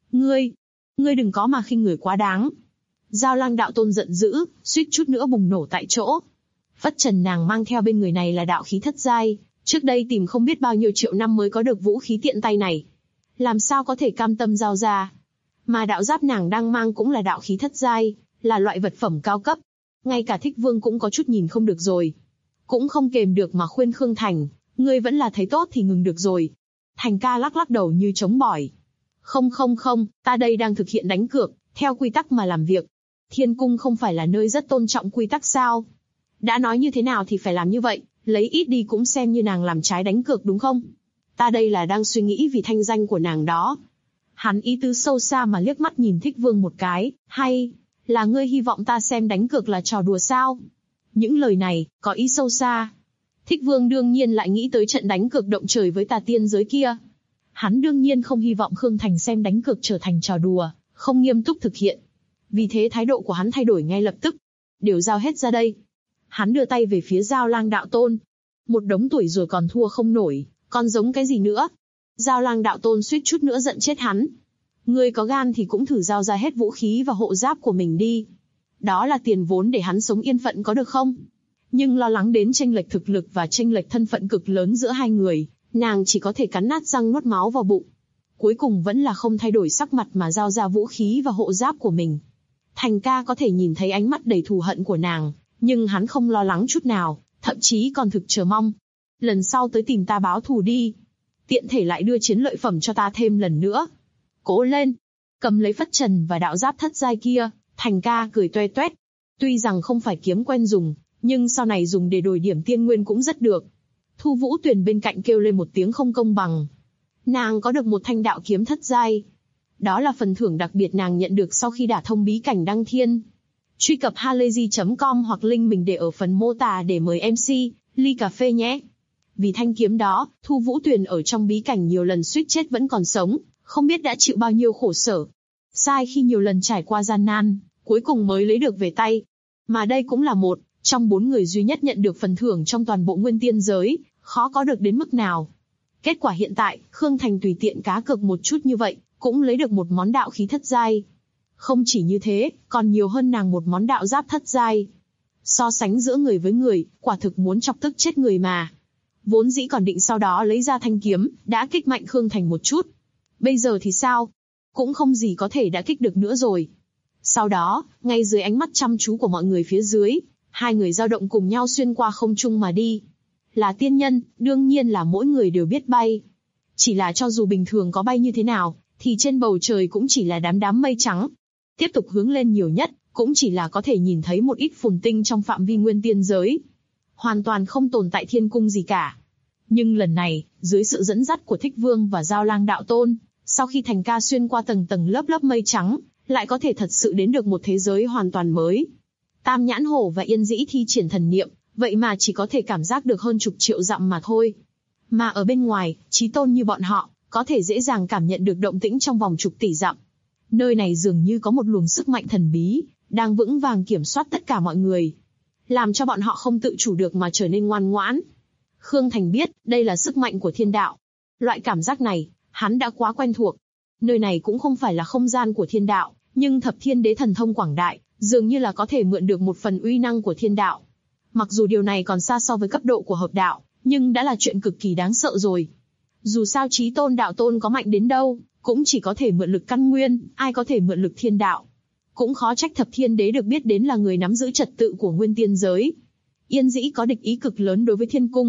Ngươi đừng có mà khinh người quá đáng. Giao Lang đạo tôn giận dữ, suýt chút nữa bùng nổ tại chỗ. Phất trần nàng mang theo bên người này là đạo khí thất giai, trước đây tìm không biết bao nhiêu triệu năm mới có được vũ khí tiện tay này. Làm sao có thể cam tâm giao ra? Mà đạo giáp nàng đang mang cũng là đạo khí thất giai, là loại vật phẩm cao cấp. Ngay cả Thích Vương cũng có chút nhìn không được rồi. Cũng không kềm được mà khuyên Khương Thành, ngươi vẫn là thấy tốt thì ngừng được rồi. Thành ca lắc lắc đầu như chống bỏi. Không, ta đây đang thực hiện đánh cược, theo quy tắc mà làm việc. Thiên cung không phải là nơi rất tôn trọng quy tắc sao? Đã nói như thế nào thì phải làm như vậy, lấy ít đi cũng xem như nàng làm trái đánh cược đúng không? Ta đây là đang suy nghĩ vì thanh danh của nàng đó. Hắn ý tứ sâu xa mà liếc mắt nhìn Thích Vương một cái, hay là ngươi hy vọng ta xem đánh cược là trò đùa sao? Những lời này, có ý sâu xa. Thích Vương đương nhiên lại nghĩ tới trận đánh cược động trời với tà tiên giới kia. Hắn đương nhiên không hy vọng Khương Thành xem đánh cược trở thành trò đùa, không nghiêm túc thực hiện. Vì thế thái độ của hắn thay đổi ngay lập tức. Đều giao hết ra đây. Hắn đưa tay về phía Giao Lang đạo tôn. Một đống tuổi rồi còn thua không nổi, còn giống cái gì nữa? Giao Lang đạo tôn suýt chút nữa giận chết hắn. Ngươi có gan thì cũng thử giao ra hết vũ khí và hộ giáp của mình đi. Đó là tiền vốn để hắn sống yên phận có được không? Nhưng lo lắng đến chênh lệch thực lực và chênh lệch thân phận cực lớn giữa hai người, nàng chỉ có thể cắn nát răng nuốt máu vào bụng. Cuối cùng vẫn là không thay đổi sắc mặt mà giao ra vũ khí và hộ giáp của mình. Thành ca có thể nhìn thấy ánh mắt đầy thù hận của nàng, nhưng hắn không lo lắng chút nào, thậm chí còn thực chờ mong. Lần sau tới tìm ta báo thù đi. Tiện thể lại đưa chiến lợi phẩm cho ta thêm lần nữa. Cố lên. Cầm lấy phất trần và đạo giáp thất giai kia, Thành ca cười toe toét. Tuy rằng không phải kiếm quen dùng, nhưng sau này dùng để đổi điểm tiên nguyên cũng rất được. Thu Vũ Tuyền bên cạnh kêu lên một tiếng không công bằng. Nàng có được một thanh đạo kiếm thất giai. Đó là phần thưởng đặc biệt nàng nhận được sau khi đả thông bí cảnh đăng thiên. Truy cập halayzi.com hoặc link mình để ở phần mô tả để mời MC, ly cà phê nhé. Vì thanh kiếm đó, Thu Vũ Tuyền ở trong bí cảnh nhiều lần suýt chết vẫn còn sống, không biết đã chịu bao nhiêu khổ sở. Sai khi nhiều lần trải qua gian nan, cuối cùng mới lấy được về tay. Mà đây cũng là một trong 4 người duy nhất nhận được phần thưởng trong toàn bộ nguyên tiên giới, khó có được đến mức nào. Kết quả hiện tại, Khương Thành tùy tiện cá cược một chút như vậy, cũng lấy được một món đạo khí thất giai. Không chỉ như thế, còn nhiều hơn nàng một món đạo giáp thất giai. So sánh giữa người với người, quả thực muốn chọc tức chết người mà. Vốn dĩ còn định sau đó lấy ra thanh kiếm, đã kích mạnh Khương Thành một chút. Bây giờ thì sao? Cũng không gì có thể đã kích được nữa rồi. Sau đó, ngay dưới ánh mắt chăm chú của mọi người phía dưới, hai người dao động cùng nhau xuyên qua không trung mà đi. Là tiên nhân, đương nhiên là mỗi người đều biết bay. Chỉ là cho dù bình thường có bay như thế nào, thì trên bầu trời cũng chỉ là đám mây trắng. Tiếp tục hướng lên nhiều nhất, cũng chỉ là có thể nhìn thấy một ít phồn tinh trong phạm vi nguyên tiên giới. Hoàn toàn không tồn tại thiên cung gì cả. Nhưng lần này, dưới sự dẫn dắt của Thích Vương và Giao Lang đạo tôn, sau khi Thành ca xuyên qua tầng tầng lớp mây trắng, lại có thể thật sự đến được một thế giới hoàn toàn mới. Tam Nhãn Hổ và Yên Dĩ thi triển thần niệm, vậy mà chỉ có thể cảm giác được hơn chục triệu dặm mà thôi. Mà ở bên ngoài, Chí Tôn như bọn họ, có thể dễ dàng cảm nhận được động tĩnh trong vòng chục tỷ dặm. Nơi này dường như có một luồng sức mạnh thần bí, đang vững vàng kiểm soát tất cả mọi người. Làm cho bọn họ không tự chủ được mà trở nên ngoan ngoãn. Khương Thành biết, đây là sức mạnh của thiên đạo. Loại cảm giác này, hắn đã quá quen thuộc. Nơi này cũng không phải là không gian của thiên đạo, nhưng thập thiên đế thần thông quảng đại, dường như là có thể mượn được một phần uy năng của thiên đạo. Mặc dù điều này còn xa so với cấp độ của hợp đạo, nhưng đã là chuyện cực kỳ đáng sợ rồi. Dù sao Chí Tôn đạo tôn có mạnh đến đâu, cũng chỉ có thể mượn lực căn nguyên, ai có thể mượn lực thiên đạo. Cũng khó trách thập thiên đế được biết đến là người nắm giữ trật tự của nguyên tiên giới. Yên Dĩ có địch ý cực lớn đối với thiên cung,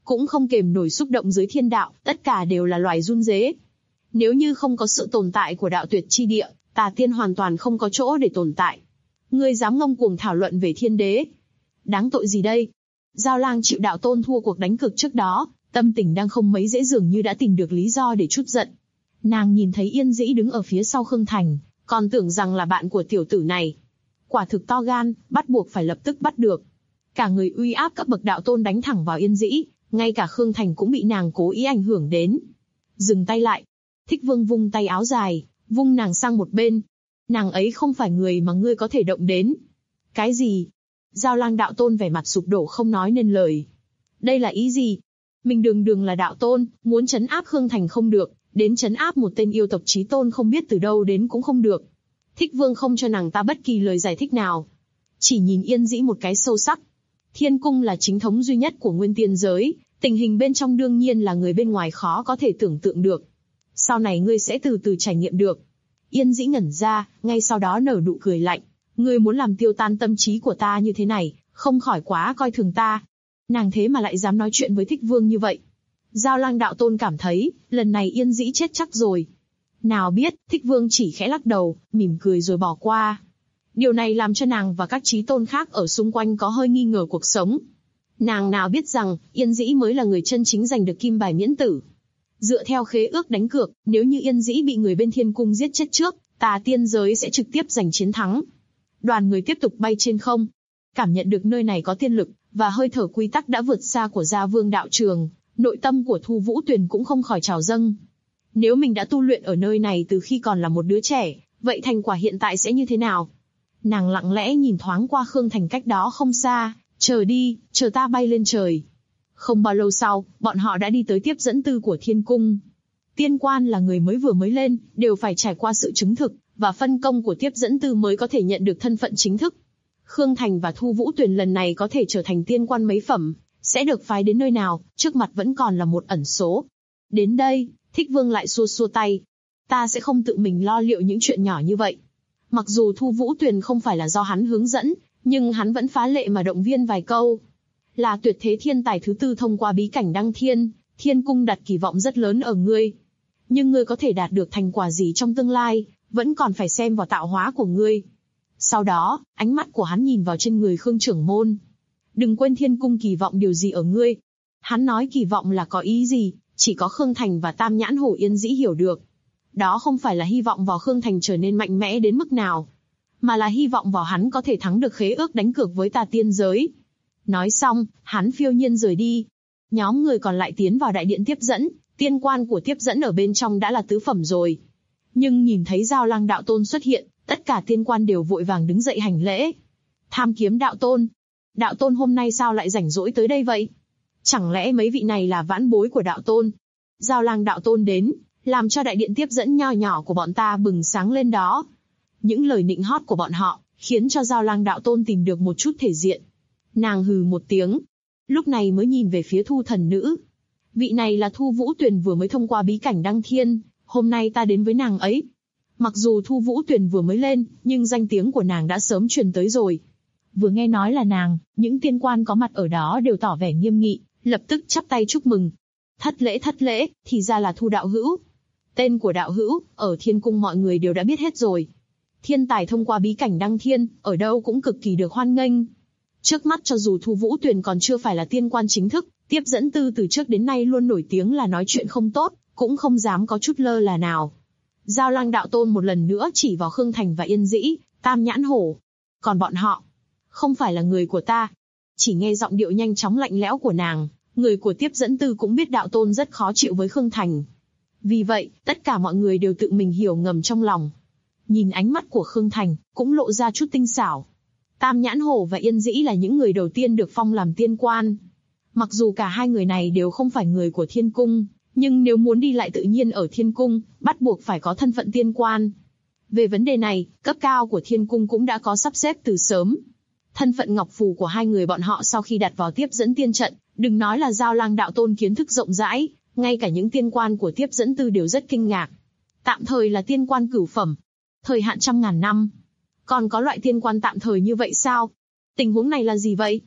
cũng không kềm nổi xúc động dưới thiên đạo, tất cả đều là loài run rế. Nếu như không có sự tồn tại của đạo tuyệt chi địa, tà tiên hoàn toàn không có chỗ để tồn tại. Ngươi dám ngông cuồng thảo luận về thiên đế? Đáng tội gì đây? Giao Lang chịu đạo tôn thua cuộc đánh cược trước đó, tâm tình đang không mấy dễ dường như đã tìm được lý do để trút giận. Nàng nhìn thấy Yên Dĩ đứng ở phía sau Khương Thành, còn tưởng rằng là bạn của tiểu tử này. Quả thực to gan, bắt buộc phải lập tức bắt được. Cả người uy áp các bậc đạo tôn đánh thẳng vào Yên Dĩ, ngay cả Khương Thành cũng bị nàng cố ý ảnh hưởng đến. Dừng tay lại. Thích Vương vung tay áo dài, vung nàng sang một bên. Nàng ấy không phải người mà ngươi có thể động đến. Cái gì? Giao Lang đạo tôn vẻ mặt sụp đổ không nói nên lời. Đây là ý gì? Mình đường đường là đạo tôn, muốn trấn áp Khương Thành không được, đến trấn áp một tên yêu tộc chí tôn không biết từ đâu đến cũng không được. Thích Vương không cho nàng ta bất kỳ lời giải thích nào. Chỉ nhìn Yên Dĩ một cái sâu sắc. Thiên cung là chính thống duy nhất của nguyên tiên giới, tình hình bên trong đương nhiên là người bên ngoài khó có thể tưởng tượng được. Sau này ngươi sẽ từ từ trải nghiệm được. Yên Dĩ ngẩn ra, ngay sau đó nở nụ cười lạnh. Ngươi muốn làm tiêu tan tâm trí của ta như thế này, không khỏi quá coi thường ta. Nàng thế mà lại dám nói chuyện với Thích Vương như vậy. Giao Lang đạo tôn cảm thấy, lần này Yên Dĩ chết chắc rồi. Nào biết, Thích Vương chỉ khẽ lắc đầu, mỉm cười rồi bỏ qua. Điều này làm cho nàng và các chí tôn khác ở xung quanh có hơi nghi ngờ cuộc sống. Nàng nào biết rằng, Yên Dĩ mới là người chân chính giành được kim bài miễn tử. Dựa theo khế ước đánh cược, nếu như Yên Dĩ bị người bên thiên cung giết chết trước, tà tiên giới sẽ trực tiếp giành chiến thắng. Đoàn người tiếp tục bay trên không. Cảm nhận được nơi này có tiên lực, và hơi thở quy tắc đã vượt xa của Gia Vương đạo trường, nội tâm của Thu Vũ Tuyền cũng không khỏi trào dâng. Nếu mình đã tu luyện ở nơi này từ khi còn là một đứa trẻ, vậy thành quả hiện tại sẽ như thế nào? Nàng lặng lẽ nhìn thoáng qua Khương Thành cách đó không xa, chờ đi, chờ ta bay lên trời. Không bao lâu sau, bọn họ đã đi tới tiếp dẫn tư của thiên cung. Tiên quan là người vừa mới lên, đều phải trải qua sự chứng thực, và phân công của tiếp dẫn tư mới có thể nhận được thân phận chính thức. Khương Thành và Thu Vũ Tuyền lần này có thể trở thành tiên quan mấy phẩm, sẽ được phái đến nơi nào, trước mặt vẫn còn là một ẩn số. Đến đây, Thích Vương lại xua xua tay. Ta sẽ không tự mình lo liệu những chuyện nhỏ như vậy. Mặc dù Thu Vũ Tuyền không phải là do hắn hướng dẫn, nhưng hắn vẫn phá lệ mà động viên vài câu. Là tuyệt thế thiên tài thứ tư thông qua bí cảnh đăng thiên, thiên cung đặt kỳ vọng rất lớn ở ngươi. Nhưng ngươi có thể đạt được thành quả gì trong tương lai, vẫn còn phải xem vào tạo hóa của ngươi. Sau đó, ánh mắt của hắn nhìn vào trên người Khương trưởng môn. Đừng quên thiên cung kỳ vọng điều gì ở ngươi. Hắn nói kỳ vọng là có ý gì, chỉ có Khương Thành và Tam Nhãn Hổ Yên Dĩ hiểu được. Đó không phải là hy vọng vào Khương Thành trở nên mạnh mẽ đến mức nào, mà là hy vọng vào hắn có thể thắng được khế ước đánh cược với tà tiên giới. Nói xong, hắn phiêu nhiên rời đi. Nhóm người còn lại tiến vào đại điện tiếp dẫn, tiên quan của tiếp dẫn ở bên trong đã là tứ phẩm rồi. Nhưng nhìn thấy Giao Lang đạo tôn xuất hiện, tất cả tiên quan đều vội vàng đứng dậy hành lễ. Tham kiếm đạo tôn. Đạo tôn hôm nay sao lại rảnh rỗi tới đây vậy? Chẳng lẽ mấy vị này là vãn bối của đạo tôn? Giao Lang đạo tôn đến, làm cho đại điện tiếp dẫn nho nhỏ của bọn ta bừng sáng lên đó. Những lời nịnh hót của bọn họ, khiến cho Giao Lang đạo tôn tìm được một chút thể diện. Nàng hừ một tiếng, lúc này mới nhìn về phía Thu thần nữ. Vị này là Thu Vũ Tuyền vừa mới thông qua bí cảnh đăng thiên, hôm nay ta đến với nàng ấy. Mặc dù Thu Vũ Tuyền vừa mới lên, nhưng danh tiếng của nàng đã sớm truyền tới rồi. Vừa nghe nói là nàng, những tiên quan có mặt ở đó đều tỏ vẻ nghiêm nghị, lập tức chắp tay chúc mừng. Thất lễ, thì ra là Thu đạo hữu. Tên của đạo hữu, ở thiên cung mọi người đều đã biết hết rồi. Thiên tài thông qua bí cảnh đăng thiên, ở đâu cũng cực kỳ được hoan nghênh. Trước mắt cho dù Thu Vũ Tuyền còn chưa phải là tiên quan chính thức, tiếp dẫn tư từ trước đến nay luôn nổi tiếng là nói chuyện không tốt, cũng không dám có chút lơ là nào. Giao Lang đạo tôn một lần nữa chỉ vào Khương Thành và Yên Dĩ, Tam Nhãn Hổ. Còn bọn họ, không phải là người của ta. Chỉ nghe giọng điệu nhanh chóng lạnh lẽo của nàng, người của tiếp dẫn tư cũng biết đạo tôn rất khó chịu với Khương Thành. Vì vậy, tất cả mọi người đều tự mình hiểu ngầm trong lòng. Nhìn ánh mắt của Khương Thành, cũng lộ ra chút tinh xảo. Tam Nhãn Hổ và Yên Dĩ là những người đầu tiên được phong làm tiên quan. Mặc dù cả hai người này đều không phải người của thiên cung, nhưng nếu muốn đi lại tự nhiên ở thiên cung, bắt buộc phải có thân phận tiên quan. Về vấn đề này, cấp cao của thiên cung cũng đã có sắp xếp từ sớm. Thân phận ngọc phù của hai người bọn họ sau khi đặt vào tiếp dẫn tiên trận, đừng nói là Giao Lang đạo tôn kiến thức rộng rãi, ngay cả những tiên quan của tiếp dẫn tư đều rất kinh ngạc. Tạm thời là tiên quan cửu phẩm, thời hạn 100.000 năm. Còn có loại tiên quan tạm thời như vậy sao? Tình huống này là gì vậy?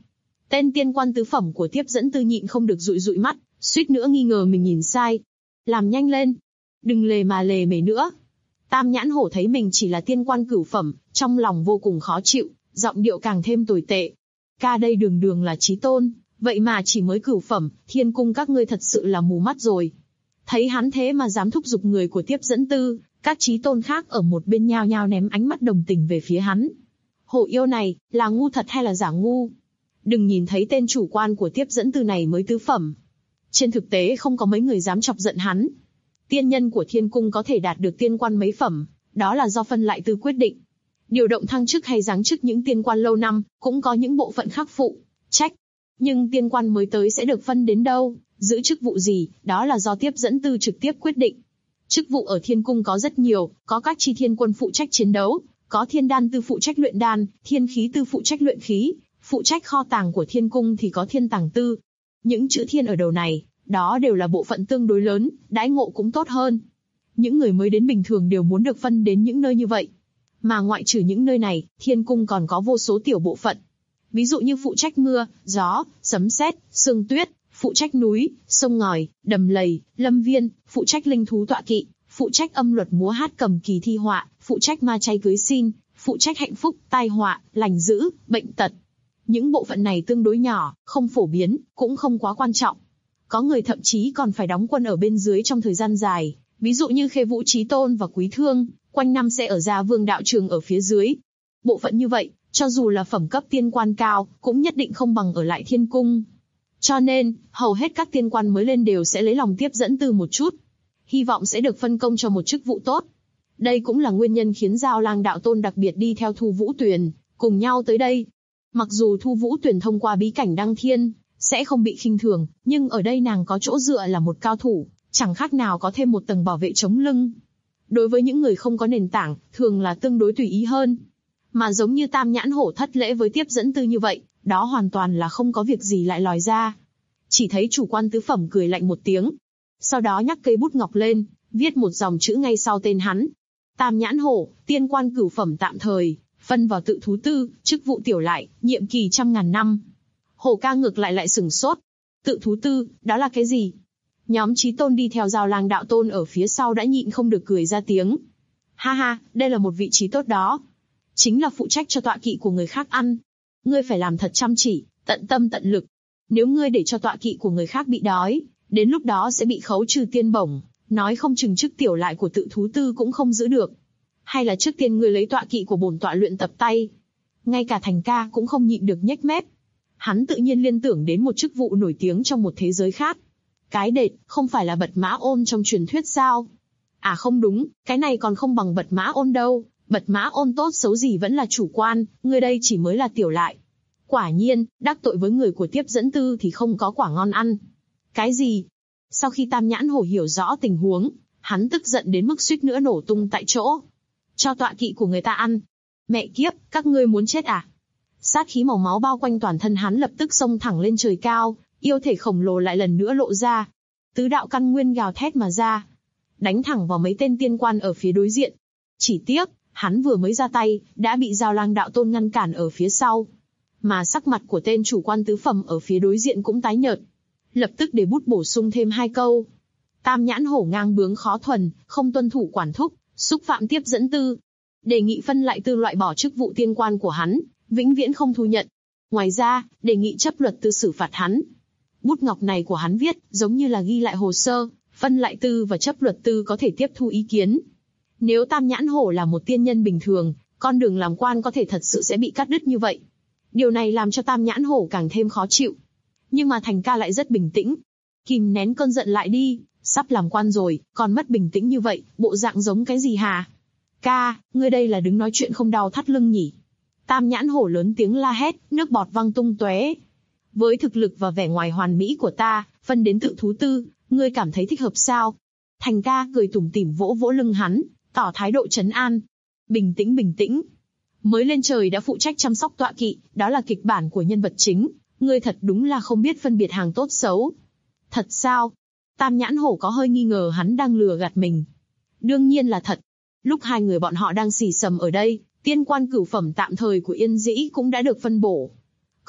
Tên tiên quan tứ phẩm của tiếp dẫn tư nhịn không được dụi dụi mắt, suýt nữa nghi ngờ mình nhìn sai. Làm nhanh lên, đừng lề mà lề mề nữa. Tam nhãn hổ thấy mình chỉ là tiên quan cửu phẩm, trong lòng vô cùng khó chịu, giọng điệu càng thêm tồi tệ. Ca đây đường đường là chí tôn, vậy mà chỉ mới cửu phẩm, thiên cung các ngươi thật sự là mù mắt rồi. Thấy hắn thế mà dám thúc giục người của tiếp dẫn tư, các chí tôn khác ở một bên nhao nhao ném ánh mắt đồng tình về phía hắn. Hổ yêu này, là ngu thật hay là giả ngu? Đừng nhìn thấy tên chủ quan của tiếp dẫn tư này mới tứ phẩm. Trên thực tế không có mấy người dám chọc giận hắn. Tiên nhân của thiên cung có thể đạt được tiên quan mấy phẩm, đó là do phân lại tư quyết định. Điều động thăng chức hay giáng chức những tiên quan lâu năm, cũng có những bộ phận khác phụ trách. Nhưng tiên quan mới tới sẽ được phân đến đâu, giữ chức vụ gì, đó là do tiếp dẫn tư trực tiếp quyết định. Chức vụ ở thiên cung có rất nhiều, có các chi thiên quân phụ trách chiến đấu, có thiên đan tư phụ trách luyện đan, thiên khí tư phụ trách luyện khí, phụ trách kho tàng của thiên cung thì có thiên tàng tư. Những chữ thiên ở đầu này, đó đều là bộ phận tương đối lớn, đãi ngộ cũng tốt hơn. Những người mới đến bình thường đều muốn được phân đến những nơi như vậy. Mà ngoại trừ những nơi này, thiên cung còn có vô số tiểu bộ phận. Ví dụ như phụ trách mưa, gió, sấm sét, sương tuyết, phụ trách núi, sông ngòi, đầm lầy, lâm viên, phụ trách linh thú tọa kỵ, phụ trách âm luật múa hát cầm kỳ thi họa, phụ trách ma chay cưới xin, phụ trách hạnh phúc, tai họa, lành dữ, bệnh tật. Những bộ phận này tương đối nhỏ, không phổ biến, cũng không quá quan trọng. Có người thậm chí còn phải đóng quân ở bên dưới trong thời gian dài, ví dụ như Khê Vũ Chí Tôn và Quý Thương, quanh năm sẽ ở Gia Vương đạo trường ở phía dưới. Bộ phận như vậy, cho dù là phẩm cấp tiên quan cao, cũng nhất định không bằng ở lại thiên cung. Cho nên, hầu hết các tiên quan mới lên đều sẽ lấy lòng tiếp dẫn tư một chút, hy vọng sẽ được phân công cho một chức vụ tốt. Đây cũng là nguyên nhân khiến Giao Lang đạo tôn đặc biệt đi theo Thu Vũ Tuyền, cùng nhau tới đây. Mặc dù Thu Vũ Tuyền thông qua bí cảnh đăng thiên, sẽ không bị khinh thường, nhưng ở đây nàng có chỗ dựa là một cao thủ, chẳng khác nào có thêm một tầng bảo vệ chống lưng. Đối với những người không có nền tảng, thường là tương đối tùy ý hơn. Mà giống như Tam Nhãn Hổ thất lễ với tiếp dẫn tư như vậy, đó hoàn toàn là không có việc gì lại lòi ra. Chỉ thấy chủ quan tứ phẩm cười lạnh một tiếng. Sau đó nhắc cây bút ngọc lên, viết một dòng chữ ngay sau tên hắn. Tam Nhãn Hổ, tiên quan cửu phẩm tạm thời, phân vào tự thú tư, chức vụ tiểu lại, nhiệm kỳ 100.000 năm. Hổ ca ngược lại sửng sốt. Tự thú tư, đó là cái gì? Nhóm Chí Tôn đi theo Giao Lang đạo tôn ở phía sau đã nhịn không được cười ra tiếng. Ha ha, đây là một vị trí tốt đó. Chính là phụ trách cho tọa kỵ của người khác ăn. Ngươi phải làm thật chăm chỉ, tận tâm tận lực. Nếu ngươi để cho tọa kỵ của người khác bị đói, đến lúc đó sẽ bị khấu trừ tiên bổng, nói không chừng chức tiểu lại của tự thú tư cũng không giữ được. Hay là trước tiên ngươi lấy tọa kỵ của bổn tọa luyện tập tay. Ngay cả Thành ca cũng không nhịn được nhếch mép. Hắn tự nhiên liên tưởng đến một chức vụ nổi tiếng trong một thế giới khác. Cái đệt, không phải là Bật Mã Ôn trong truyền thuyết sao? À không đúng, cái này còn không bằng Bật Mã Ôn đâu. Bật Mã Ôn tốt xấu gì vẫn là chủ quan, người đây chỉ mới là tiểu lại. Quả nhiên, đắc tội với người của tiếp dẫn tư thì không có quả ngon ăn. Cái gì? Sau khi Tam Nhãn Hổ hiểu rõ tình huống, hắn tức giận đến mức suýt nữa nổ tung tại chỗ. Cho tọa kỵ của người ta ăn. Mẹ kiếp, các ngươi muốn chết à? Sát khí màu máu bao quanh toàn thân hắn lập tức xông thẳng lên trời cao, yêu thể khổng lồ lại lần nữa lộ ra. Tứ đạo căn nguyên gào thét mà ra, đánh thẳng vào mấy tên tiên quan ở phía đối diện. Chỉ tiếc, hắn vừa mới ra tay, đã bị Giao Lang đạo tôn ngăn cản ở phía sau. Mà sắc mặt của tên chủ quan tứ phẩm ở phía đối diện cũng tái nhợt. Lập tức để bút bổ sung thêm 2 câu. Tam Nhãn Hổ ngang bướng khó thuần, không tuân thủ quản thúc, xúc phạm tiếp dẫn tư. Đề nghị phân lại tư loại bỏ chức vụ tiên quan của hắn, vĩnh viễn không thu nhận. Ngoài ra, đề nghị chấp luật tư xử phạt hắn. Bút ngọc này của hắn viết, giống như là ghi lại hồ sơ, phân lại tư và chấp luật tư có thể tiếp thu ý kiến. Nếu Tam Nhãn Hổ là một tiên nhân bình thường, con đường làm quan có thể thật sự sẽ bị cắt đứt như vậy. Điều này làm cho Tam Nhãn Hổ càng thêm khó chịu. Nhưng mà Thành ca lại rất bình tĩnh. Kìm nén cơn giận lại đi, sắp làm quan rồi, còn mất bình tĩnh như vậy, bộ dạng giống cái gì hả? Ca, ngươi đây là đứng nói chuyện không đau thắt lưng nhỉ? Tam Nhãn Hổ lớn tiếng la hét, nước bọt văng tung tóe. Với thực lực và vẻ ngoài hoàn mỹ của ta, phân đến tự thú tư, ngươi cảm thấy thích hợp sao? Thành ca cười tủm tỉm vỗ vỗ lưng hắn, tỏ thái độ trấn an. Bình tĩnh bình tĩnh. Mới lên trời đã phụ trách chăm sóc tọa kỵ, đó là kịch bản của nhân vật chính. Ngươi thật đúng là không biết phân biệt hàng tốt xấu. Thật sao? Tam Nhãn Hổ có hơi nghi ngờ hắn đang lừa gạt mình. Đương nhiên là thật. Lúc hai người bọn họ đang xì xầm ở đây, tiên quan cửu phẩm tạm thời của Yên Dĩ cũng đã được phân bổ.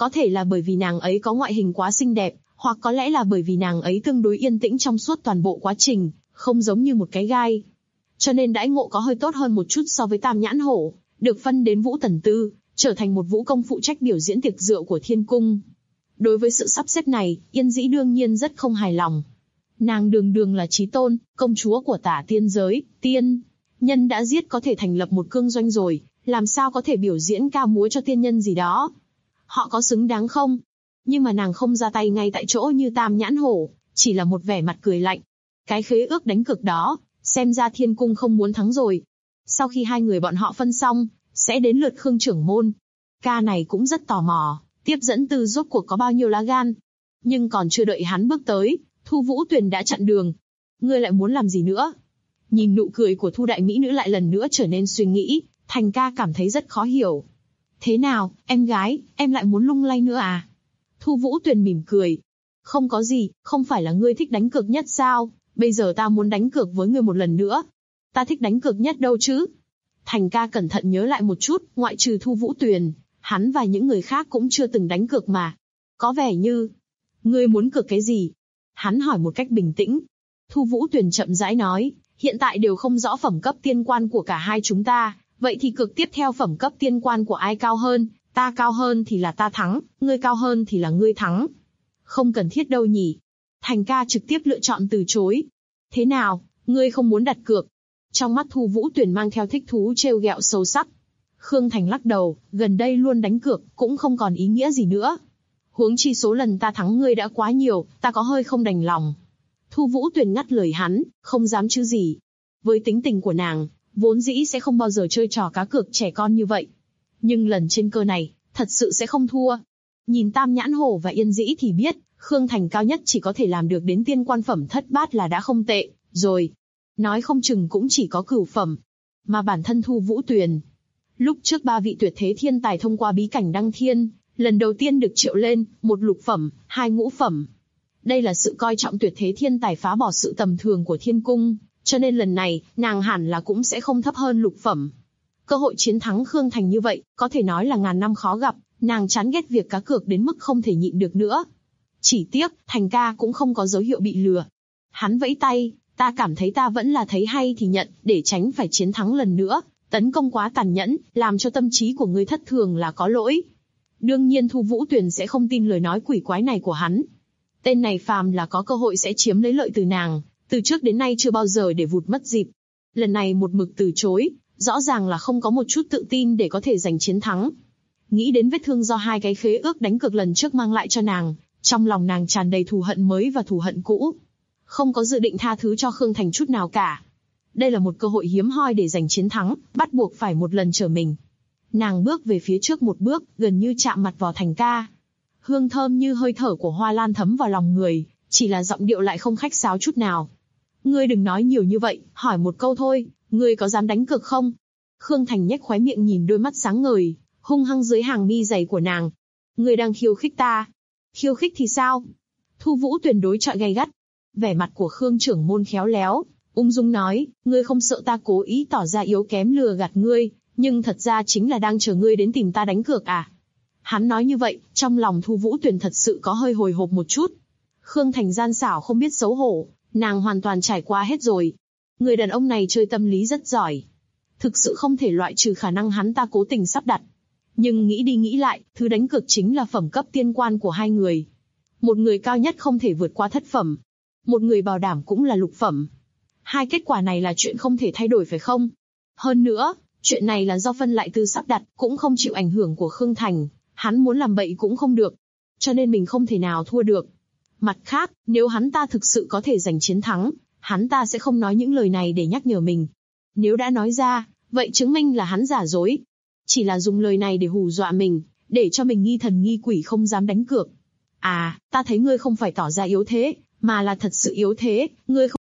Có thể là bởi vì nàng ấy có ngoại hình quá xinh đẹp, hoặc có lẽ là bởi vì nàng ấy tương đối yên tĩnh trong suốt toàn bộ quá trình, không giống như một cái gai. Cho nên đãi ngộ có hơi tốt hơn một chút so với Tam Nhãn Hổ, được phân đến Vũ Tần Tư, trở thành một vũ công phụ trách biểu diễn tiệc rượu của Thiên Cung. Đối với sự sắp xếp này, Yên Dĩ đương nhiên rất không hài lòng. Nàng đường đường là chí tôn, công chúa của Tả Tiên giới, tiên nhân đã giết có thể thành lập một cương doanh rồi, làm sao có thể biểu diễn ca múa cho tiên nhân gì đó. Họ có xứng đáng không? Nhưng mà nàng không ra tay ngay tại chỗ như Tam Nhãn Hổ, chỉ là một vẻ mặt cười lạnh. Cái khế ước đánh cược đó, xem ra Thiên Cung không muốn thắng rồi. Sau khi hai người bọn họ phân xong, sẽ đến lượt Khương trưởng môn. Ca này cũng rất tò mò, tiếp dẫn Tư rốt cuộc có bao nhiêu lá gan. Nhưng còn chưa đợi hắn bước tới, Thu Vũ Tuyền đã chặn đường. Ngươi lại muốn làm gì nữa? Nhìn nụ cười của Thu đại mỹ nữ lại lần nữa trở nên suy nghĩ, Thành ca cảm thấy rất khó hiểu. Thế nào, em gái, em lại muốn lung lay nữa à? Thu Vũ Tuyền mỉm cười. Không có gì, không phải là ngươi thích đánh cược nhất sao? Bây giờ ta muốn đánh cược với ngươi một lần nữa. Ta thích đánh cược nhất đâu chứ? Thành ca cẩn thận nhớ lại một chút, ngoại trừ Thu Vũ Tuyền, hắn và những người khác cũng chưa từng đánh cược mà. Có vẻ như, ngươi muốn cược cái gì? Hắn hỏi một cách bình tĩnh. Thu Vũ Tuyền chậm rãi nói, hiện tại đều không rõ phẩm cấp tiên quan của cả hai chúng ta, vậy thì cược tiếp theo phẩm cấp tiên quan của ai cao hơn, ta cao hơn thì là ta thắng, ngươi cao hơn thì là ngươi thắng. Không cần thiết đâu nhỉ. Thành ca trực tiếp lựa chọn từ chối. Thế nào, ngươi không muốn đặt cược? Trong mắt Thu Vũ Tuyền mang theo thích thú trêu ghẹo sâu sắc. Khương Thành lắc đầu, gần đây luôn đánh cược, cũng không còn ý nghĩa gì nữa. Huống chi số lần ta thắng ngươi đã quá nhiều, ta có hơi không đành lòng. Thu Vũ Tuyền ngắt lời hắn, không dám chứ gì. Với tính tình của nàng, vốn dĩ sẽ không bao giờ chơi trò cá cược trẻ con như vậy. Nhưng lần trên cơ này, thật sự sẽ không thua. Nhìn Tam Nhãn Hổ và Yên Dĩ thì biết, Khương Thành cao nhất chỉ có thể làm được đến tiên quan phẩm thất bát là đã không tệ, rồi. Nói không chừng cũng chỉ có cửu phẩm. Mà bản thân Thu Vũ Tuyền, lúc trước 3 vị tuyệt thế thiên tài thông qua bí cảnh đăng thiên, lần đầu tiên được triệu lên, 1 lục phẩm, 2 ngũ phẩm. Đây là sự coi trọng tuyệt thế thiên tài phá bỏ sự tầm thường của Thiên Cung, cho nên lần này, nàng hẳn là cũng sẽ không thấp hơn lục phẩm. Cơ hội chiến thắng Khương Thành như vậy, có thể nói là ngàn năm khó gặp, nàng chán ghét việc cá cược đến mức không thể nhịn được nữa. Chỉ tiếc, Thành ca cũng không có dấu hiệu bị lừa. Hắn vẫy tay, ta cảm thấy ta vẫn là thấy hay thì nhận, để tránh phải chiến thắng lần nữa. Tấn công quá tàn nhẫn, làm cho tâm trí của ngươi thất thường là có lỗi. Đương nhiên Thu Vũ Tuyền sẽ không tin lời nói quỷ quái này của hắn. Tên này phàm là có cơ hội sẽ chiếm lấy lợi từ nàng, từ trước đến nay chưa bao giờ để vụt mất dịp. Lần này một mực từ chối, rõ ràng là không có một chút tự tin để có thể giành chiến thắng. Nghĩ đến vết thương do 2 cái khế ước đánh cược lần trước mang lại cho nàng, trong lòng nàng tràn đầy thù hận mới và thù hận cũ. Không có dự định tha thứ cho Khương Thành chút nào cả. Đây là một cơ hội hiếm hoi để giành chiến thắng, bắt buộc phải một lần trở mình. Nàng bước về phía trước một bước, gần như chạm mặt vào Thành ca. Hương thơm như hơi thở của hoa lan thấm vào lòng người, chỉ là giọng điệu lại không khách sáo chút nào. Ngươi đừng nói nhiều như vậy, hỏi một câu thôi, ngươi có dám đánh cược không? Khương Thành nhếch khóe miệng nhìn đôi mắt sáng ngời, hung hăng dưới hàng mi dày của nàng. Ngươi đang khiêu khích ta. Khiêu khích thì sao? Thu Vũ Tuyền đối chọi gay gắt. Vẻ mặt của Khương trưởng môn khéo léo, ung dung nói, ngươi không sợ ta cố ý tỏ ra yếu kém lừa gạt ngươi, nhưng thật ra chính là đang chờ ngươi đến tìm ta đánh cược à? Hắn nói như vậy, trong lòng Thu Vũ Tuyền thật sự có hơi hồi hộp một chút. Khương Thành gian xảo không biết xấu hổ, nàng hoàn toàn trải qua hết rồi. Người đàn ông này chơi tâm lý rất giỏi. Thực sự không thể loại trừ khả năng hắn ta cố tình sắp đặt. Nhưng nghĩ đi nghĩ lại, thứ đánh cược chính là phẩm cấp tiên quan của hai người. Một người cao nhất không thể vượt qua thất phẩm. Một người bảo đảm cũng là lục phẩm. Hai kết quả này là chuyện không thể thay đổi phải không? Hơn nữa, chuyện này là do phân lại tư sắp đặt, cũng không chịu ảnh hưởng của Khương Thành. Hắn muốn làm bậy cũng không được. Cho nên mình không thể nào thua được. Mặt khác, nếu hắn ta thực sự có thể giành chiến thắng, hắn ta sẽ không nói những lời này để nhắc nhở mình. Nếu đã nói ra, vậy chứng minh là hắn giả dối. Chỉ là dùng lời này để hù dọa mình, để cho mình nghi thần nghi quỷ không dám đánh cược. À, ta thấy ngươi không phải tỏ ra yếu thế, mà là thật sự yếu thế, ngươi không...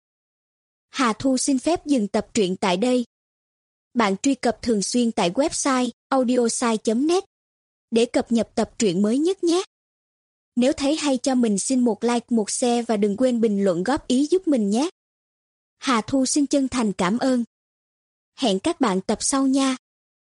Hà Thu xin phép dừng tập truyện tại đây. Bạn truy cập thường xuyên tại website audiosai.net để cập nhật tập truyện mới nhất nhé. Nếu thấy hay cho mình xin một like, một share và đừng quên bình luận góp ý giúp mình nhé. Hà Thu xin chân thành cảm ơn. Hẹn các bạn tập sau nha.